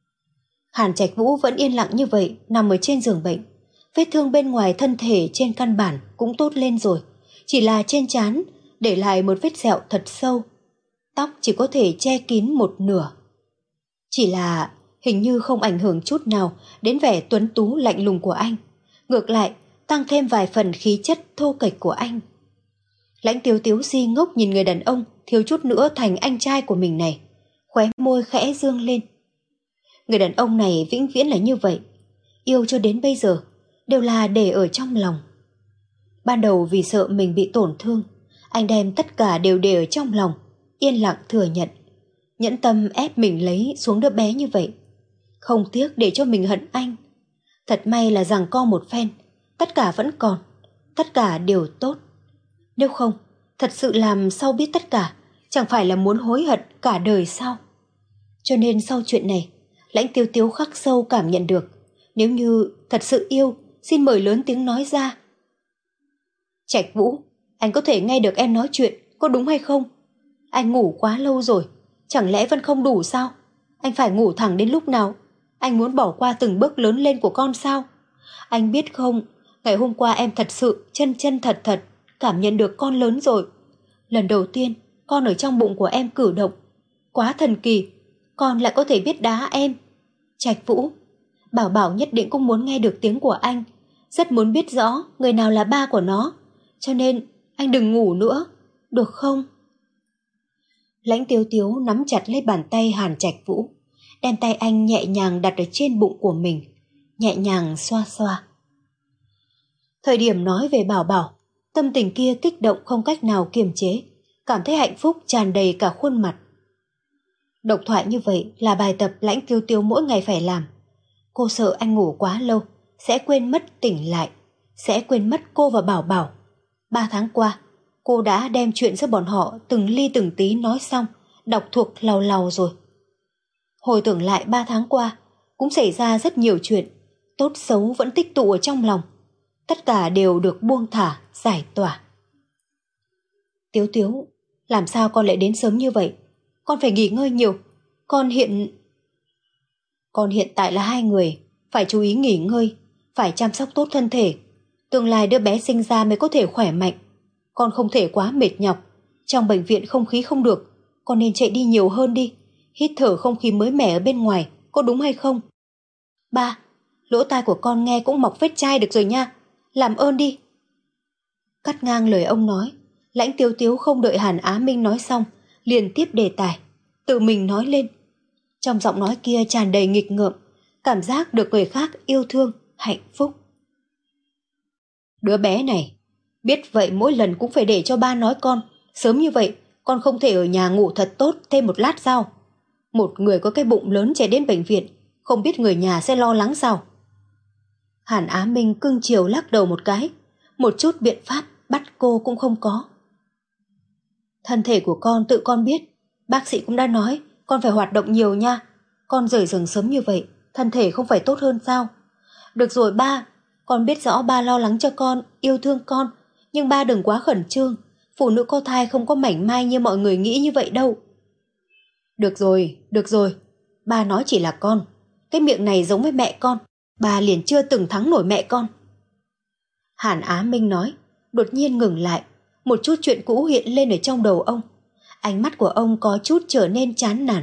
A: Hàn Trạch Vũ vẫn yên lặng như vậy, nằm ở trên giường bệnh. Vết thương bên ngoài thân thể trên căn bản cũng tốt lên rồi, chỉ là trên trán để lại một vết sẹo thật sâu. Tóc chỉ có thể che kín một nửa. Chỉ là hình như không ảnh hưởng chút nào đến vẻ tuấn tú lạnh lùng của anh. Ngược lại, tăng thêm vài phần khí chất thô kệch của anh. Lãnh Tiếu Tiếu si ngốc nhìn người đàn ông thiếu chút nữa thành anh trai của mình này, khóe môi khẽ dương lên. Người đàn ông này vĩnh viễn là như vậy, yêu cho đến bây giờ đều là để ở trong lòng. Ban đầu vì sợ mình bị tổn thương, anh đem tất cả đều để ở trong lòng, yên lặng thừa nhận, nhẫn tâm ép mình lấy xuống đứa bé như vậy, không tiếc để cho mình hận anh. Thật may là giằng co một phen, tất cả vẫn còn, tất cả đều tốt. Nếu không, thật sự làm sau biết tất cả, chẳng phải là muốn hối hận cả đời sao? Cho nên sau chuyện này, Lãnh Tiêu Tiếu khắc sâu cảm nhận được, nếu như thật sự yêu, xin mời lớn tiếng nói ra. Trạch Vũ, anh có thể nghe được em nói chuyện, có đúng hay không? Anh ngủ quá lâu rồi, chẳng lẽ vẫn không đủ sao? Anh phải ngủ thẳng đến lúc nào? Anh muốn bỏ qua từng bước lớn lên của con sao? Anh biết không, ngày hôm qua em thật sự chân chân thật thật cảm nhận được con lớn rồi. Lần đầu tiên con ở trong bụng của em cử động, quá thần kỳ, con lại có thể biết đá em. Trạch Vũ, Bảo Bảo nhất định cũng muốn nghe được tiếng của anh, rất muốn biết rõ người nào là ba của nó, cho nên anh đừng ngủ nữa, được không? Lãnh Tiếu Tiếu nắm chặt lấy bàn tay Hàn Trạch Vũ, đem tay anh nhẹ nhàng đặt ở trên bụng của mình, nhẹ nhàng xoa xoa. Thời điểm nói về Bảo Bảo, tâm tình kia kích động không cách nào kiềm chế, cảm thấy hạnh phúc tràn đầy cả khuôn mặt. Độc thoại như vậy là bài tập Lãnh Tiêu Tiếu mỗi ngày phải làm. Cô sợ anh ngủ quá lâu, sẽ quên mất tỉnh lại, sẽ quên mất cô và Bảo Bảo. Ba tháng qua, cô đã đem chuyện giữa bọn họ từng ly từng tí nói xong, đọc thuộc làu làu rồi. Hồi tưởng lại ba tháng qua, cũng xảy ra rất nhiều chuyện, tốt xấu vẫn tích tụ ở trong lòng. Tất cả đều được buông thả, giải tỏa. Tiếu Tiếu, làm sao con lại đến sớm như vậy? Con phải nghỉ ngơi nhiều. Con hiện... Con hiện tại là hai người, phải chú ý nghỉ ngơi, phải chăm sóc tốt thân thể. Tương lai đứa bé sinh ra mới có thể khỏe mạnh. Con không thể quá mệt nhọc. Trong bệnh viện không khí không được, con nên chạy đi nhiều hơn đi. Hít thở không khí mới mẻ ở bên ngoài, có đúng hay không? Ba, lỗ tai của con nghe cũng mọc vết chai được rồi nha. Làm ơn đi. Cắt ngang lời ông nói, Lãnh Tiếu Tiếu không đợi Hàn Á Minh nói xong, liền tiếp đề tài, tự mình nói lên. Trong giọng nói kia tràn đầy nghịch ngợm, cảm giác được người khác yêu thương, hạnh phúc. Đứa bé này, biết vậy mỗi lần cũng phải để cho ba nói con, sớm như vậy con không thể ở nhà ngủ thật tốt thêm một lát sao? Một người có cái bụng lớn chạy đến bệnh viện, không biết người nhà sẽ lo lắng sao? Hàn Á Minh cưng chiều lắc đầu một cái, một chút biện pháp bắt cô cũng không có. Thân thể của con tự con biết, bác sĩ cũng đã nói con phải hoạt động nhiều nha. Con rời giường sớm như vậy, thân thể không phải tốt hơn sao? Được rồi ba, con biết rõ ba lo lắng cho con, yêu thương con, nhưng ba đừng quá khẩn trương, phụ nữ có thai không có mảnh mai như mọi người nghĩ như vậy đâu. Được rồi, được rồi, ba nói chỉ là con, cái miệng này giống với mẹ con, ba liền chưa từng thắng nổi mẹ con. Hàn Á Minh nói, đột nhiên ngừng lại, một chút chuyện cũ hiện lên ở trong đầu ông. Ánh mắt của ông có chút trở nên chán nản.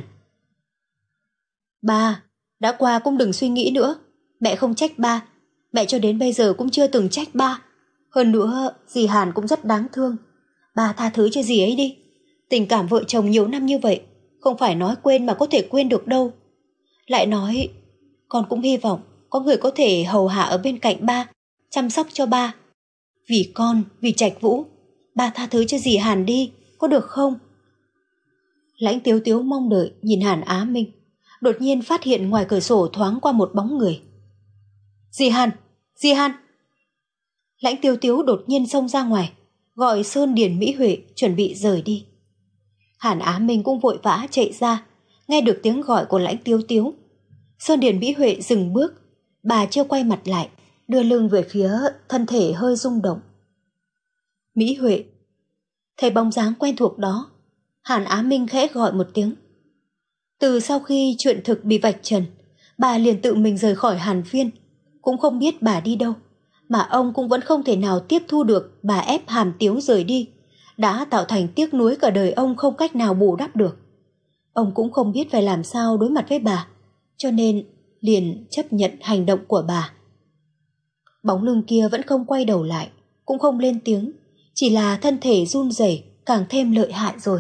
A: Ba, đã qua cũng đừng suy nghĩ nữa, mẹ không trách ba, mẹ cho đến bây giờ cũng chưa từng trách ba. Hơn nữa, dì Hàn cũng rất đáng thương, ba tha thứ cho dì ấy đi. Tình cảm vợ chồng nhiều năm như vậy, không phải nói quên mà có thể quên được đâu. Lại nói, con cũng hy vọng có người có thể hầu hạ ở bên cạnh ba, chăm sóc cho ba. Vì con, vì Trạch Vũ, ba tha thứ cho dì Hàn đi, có được không? Lãnh Tiếu Tiếu mong đợi nhìn Hàn Á Minh, đột nhiên phát hiện ngoài cửa sổ thoáng qua một bóng người. Dì Hàn, dì Hàn! Lãnh Tiếu Tiếu đột nhiên xông ra ngoài, gọi Sơn Điền Mỹ Huệ chuẩn bị rời đi. Hàn Á Minh cũng vội vã chạy ra, nghe được tiếng gọi của Lãnh Tiếu Tiếu. Sơn Điền Mỹ Huệ dừng bước, bà chưa quay mặt lại, đưa lưng về phía thân thể hơi rung động. Mỹ Huệ! Thấy bóng dáng quen thuộc đó, Hàn Á Minh khẽ gọi một tiếng. Từ sau khi chuyện thực bị vạch trần, bà liền tự mình rời khỏi Hàn Viên, cũng không biết bà đi đâu, mà ông cũng vẫn không thể nào tiếp thu được bà ép Hàn Tiếu rời đi, đã tạo thành tiếc nuối cả đời ông không cách nào bù đắp được. Ông cũng không biết phải làm sao đối mặt với bà, cho nên liền chấp nhận hành động của bà. Bóng lưng kia vẫn không quay đầu lại, cũng không lên tiếng, chỉ là thân thể run rẩy càng thêm lợi hại rồi.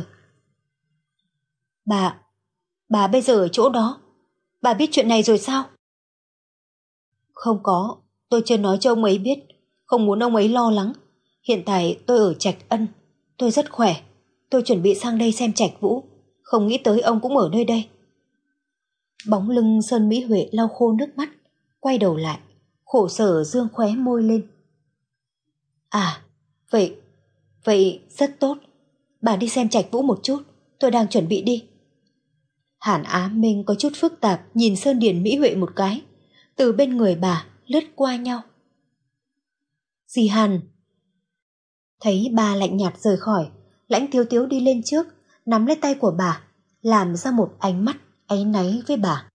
A: Bà, bà bây giờ ở chỗ đó, bà biết chuyện này rồi sao? Không có, tôi chưa nói cho ông ấy biết, không muốn ông ấy lo lắng. Hiện tại tôi ở Trạch Ân, tôi rất khỏe, tôi chuẩn bị sang đây xem Trạch Vũ, không nghĩ tới ông cũng ở nơi đây. Bóng lưng Sơn Mỹ Huệ lau khô nước mắt, quay đầu lại, khổ sở dương khóe môi lên. À, vậy, vậy rất tốt, bà đi xem Trạch Vũ một chút, tôi đang chuẩn bị đi. Hàn Á Minh có chút phức tạp nhìn Sơn Điền Mỹ Huệ một cái, từ bên người bà lướt qua nhau. Dì Hàn! Thấy bà lạnh nhạt rời khỏi, Lãnh Tiếu Tiếu đi lên trước, nắm lấy tay của bà, làm ra một ánh mắt áy náy với bà.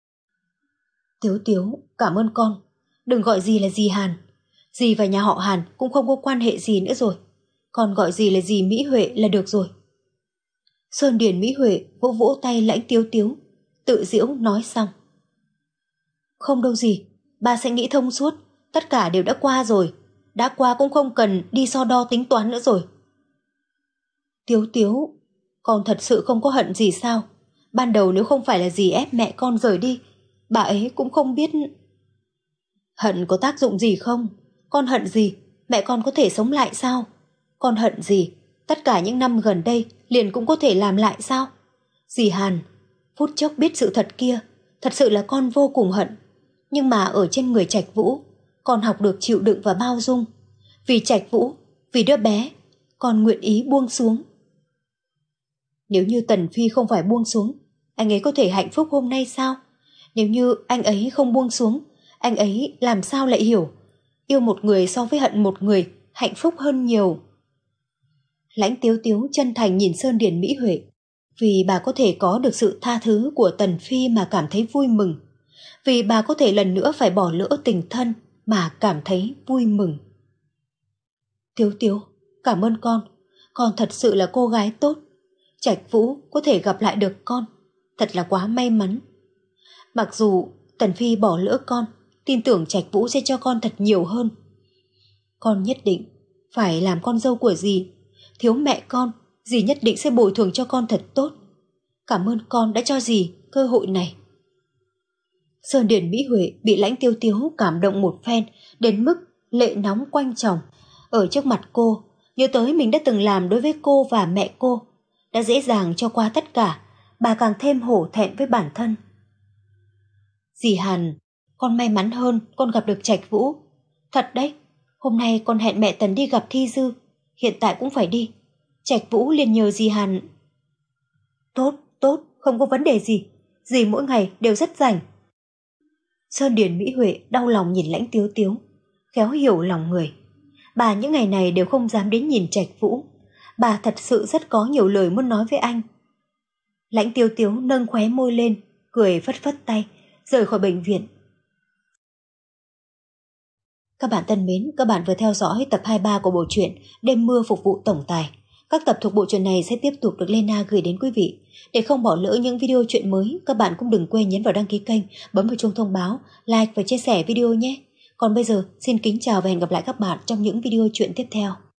A: Tiếu Tiếu, cảm ơn con, đừng gọi dì là dì Hàn, dì và nhà họ Hàn cũng không có quan hệ gì nữa rồi, con gọi dì là dì Mỹ Huệ là được rồi. Sơn Điền Mỹ Huệ vỗ vỗ tay Lãnh Tiếu Tiếu, tự giễu nói xong. Không đâu dì, bà sẽ nghĩ thông suốt, tất cả đều đã qua rồi, đã qua cũng không cần đi so đo tính toán nữa rồi. Tiếu Tiếu, con thật sự không có hận gì sao? Ban đầu nếu không phải là dì ép mẹ con rời đi, bà ấy cũng không biết. Hận có tác dụng gì không? Con hận gì? Mẹ con có thể sống lại sao? Con hận gì? Tất cả những năm gần đây liền cũng có thể làm lại sao? Dì Hàn, phút chốc biết sự thật kia, thật sự là con vô cùng hận. Nhưng mà ở trên người Trạch Vũ, con học được chịu đựng và bao dung. Vì Trạch Vũ, vì đứa bé, con nguyện ý buông xuống. Nếu như Tần Phi không phải buông xuống, anh ấy có thể hạnh phúc hôm nay sao? Nếu như anh ấy không buông xuống, anh ấy làm sao lại hiểu yêu một người so với hận một người hạnh phúc hơn nhiều. Lãnh Tiếu Tiếu chân thành nhìn Sơn Điền Mỹ Huệ, vì bà có thể có được sự tha thứ của Tần Phi mà cảm thấy vui mừng, vì bà có thể lần nữa phải bỏ lỡ tình thân mà cảm thấy vui mừng. Tiếu Tiếu, cảm ơn con, con thật sự là cô gái tốt. Trạch Vũ có thể gặp lại được con, thật là quá may mắn. Mặc dù Tần Phi bỏ lỡ con, tin tưởng Trạch Vũ sẽ cho con thật nhiều hơn. Con nhất định phải làm con dâu của dì, thiếu mẹ con, dì nhất định sẽ bồi thường cho con thật tốt. Cảm ơn con đã cho dì cơ hội này. Sơn Điền Mỹ Huệ bị Lãnh Tiếu Tiếu cảm động một phen đến mức lệ nóng quanh chồng. Ở trước mặt cô, nhớ tới mình đã từng làm đối với cô và mẹ cô, đã dễ dàng cho qua tất cả, bà càng thêm hổ thẹn với bản thân. Dì Hàn, con may mắn hơn con gặp được Trạch Vũ. Thật đấy, hôm nay con hẹn mẹ Tần đi gặp Thi Dư, hiện tại cũng phải đi. Trạch Vũ liền nhờ dì Hàn. Tốt, tốt, không có vấn đề gì. Dì mỗi ngày đều rất rảnh. Sơn Điền Mỹ Huệ đau lòng nhìn Lãnh Tiếu Tiếu, khéo hiểu lòng người. Bà những ngày này đều không dám đến nhìn Trạch Vũ. Bà thật sự rất có nhiều lời muốn nói với anh. Lãnh Tiếu Tiếu nâng khóe môi lên, cười phất phất tay, rời khỏi bệnh viện. Các bạn thân mến, các bạn vừa theo dõi tập hai mươi ba của bộ truyện Đêm mưa phục vụ tổng tài. Các tập thuộc bộ truyện này sẽ tiếp tục được Lena gửi đến quý vị. Để không bỏ lỡ những video truyện mới, các bạn cũng đừng quên nhấn vào đăng ký kênh, bấm vào chuông thông báo, like và chia sẻ video nhé. Còn bây giờ, xin kính chào và hẹn gặp lại các bạn trong những video truyện tiếp theo.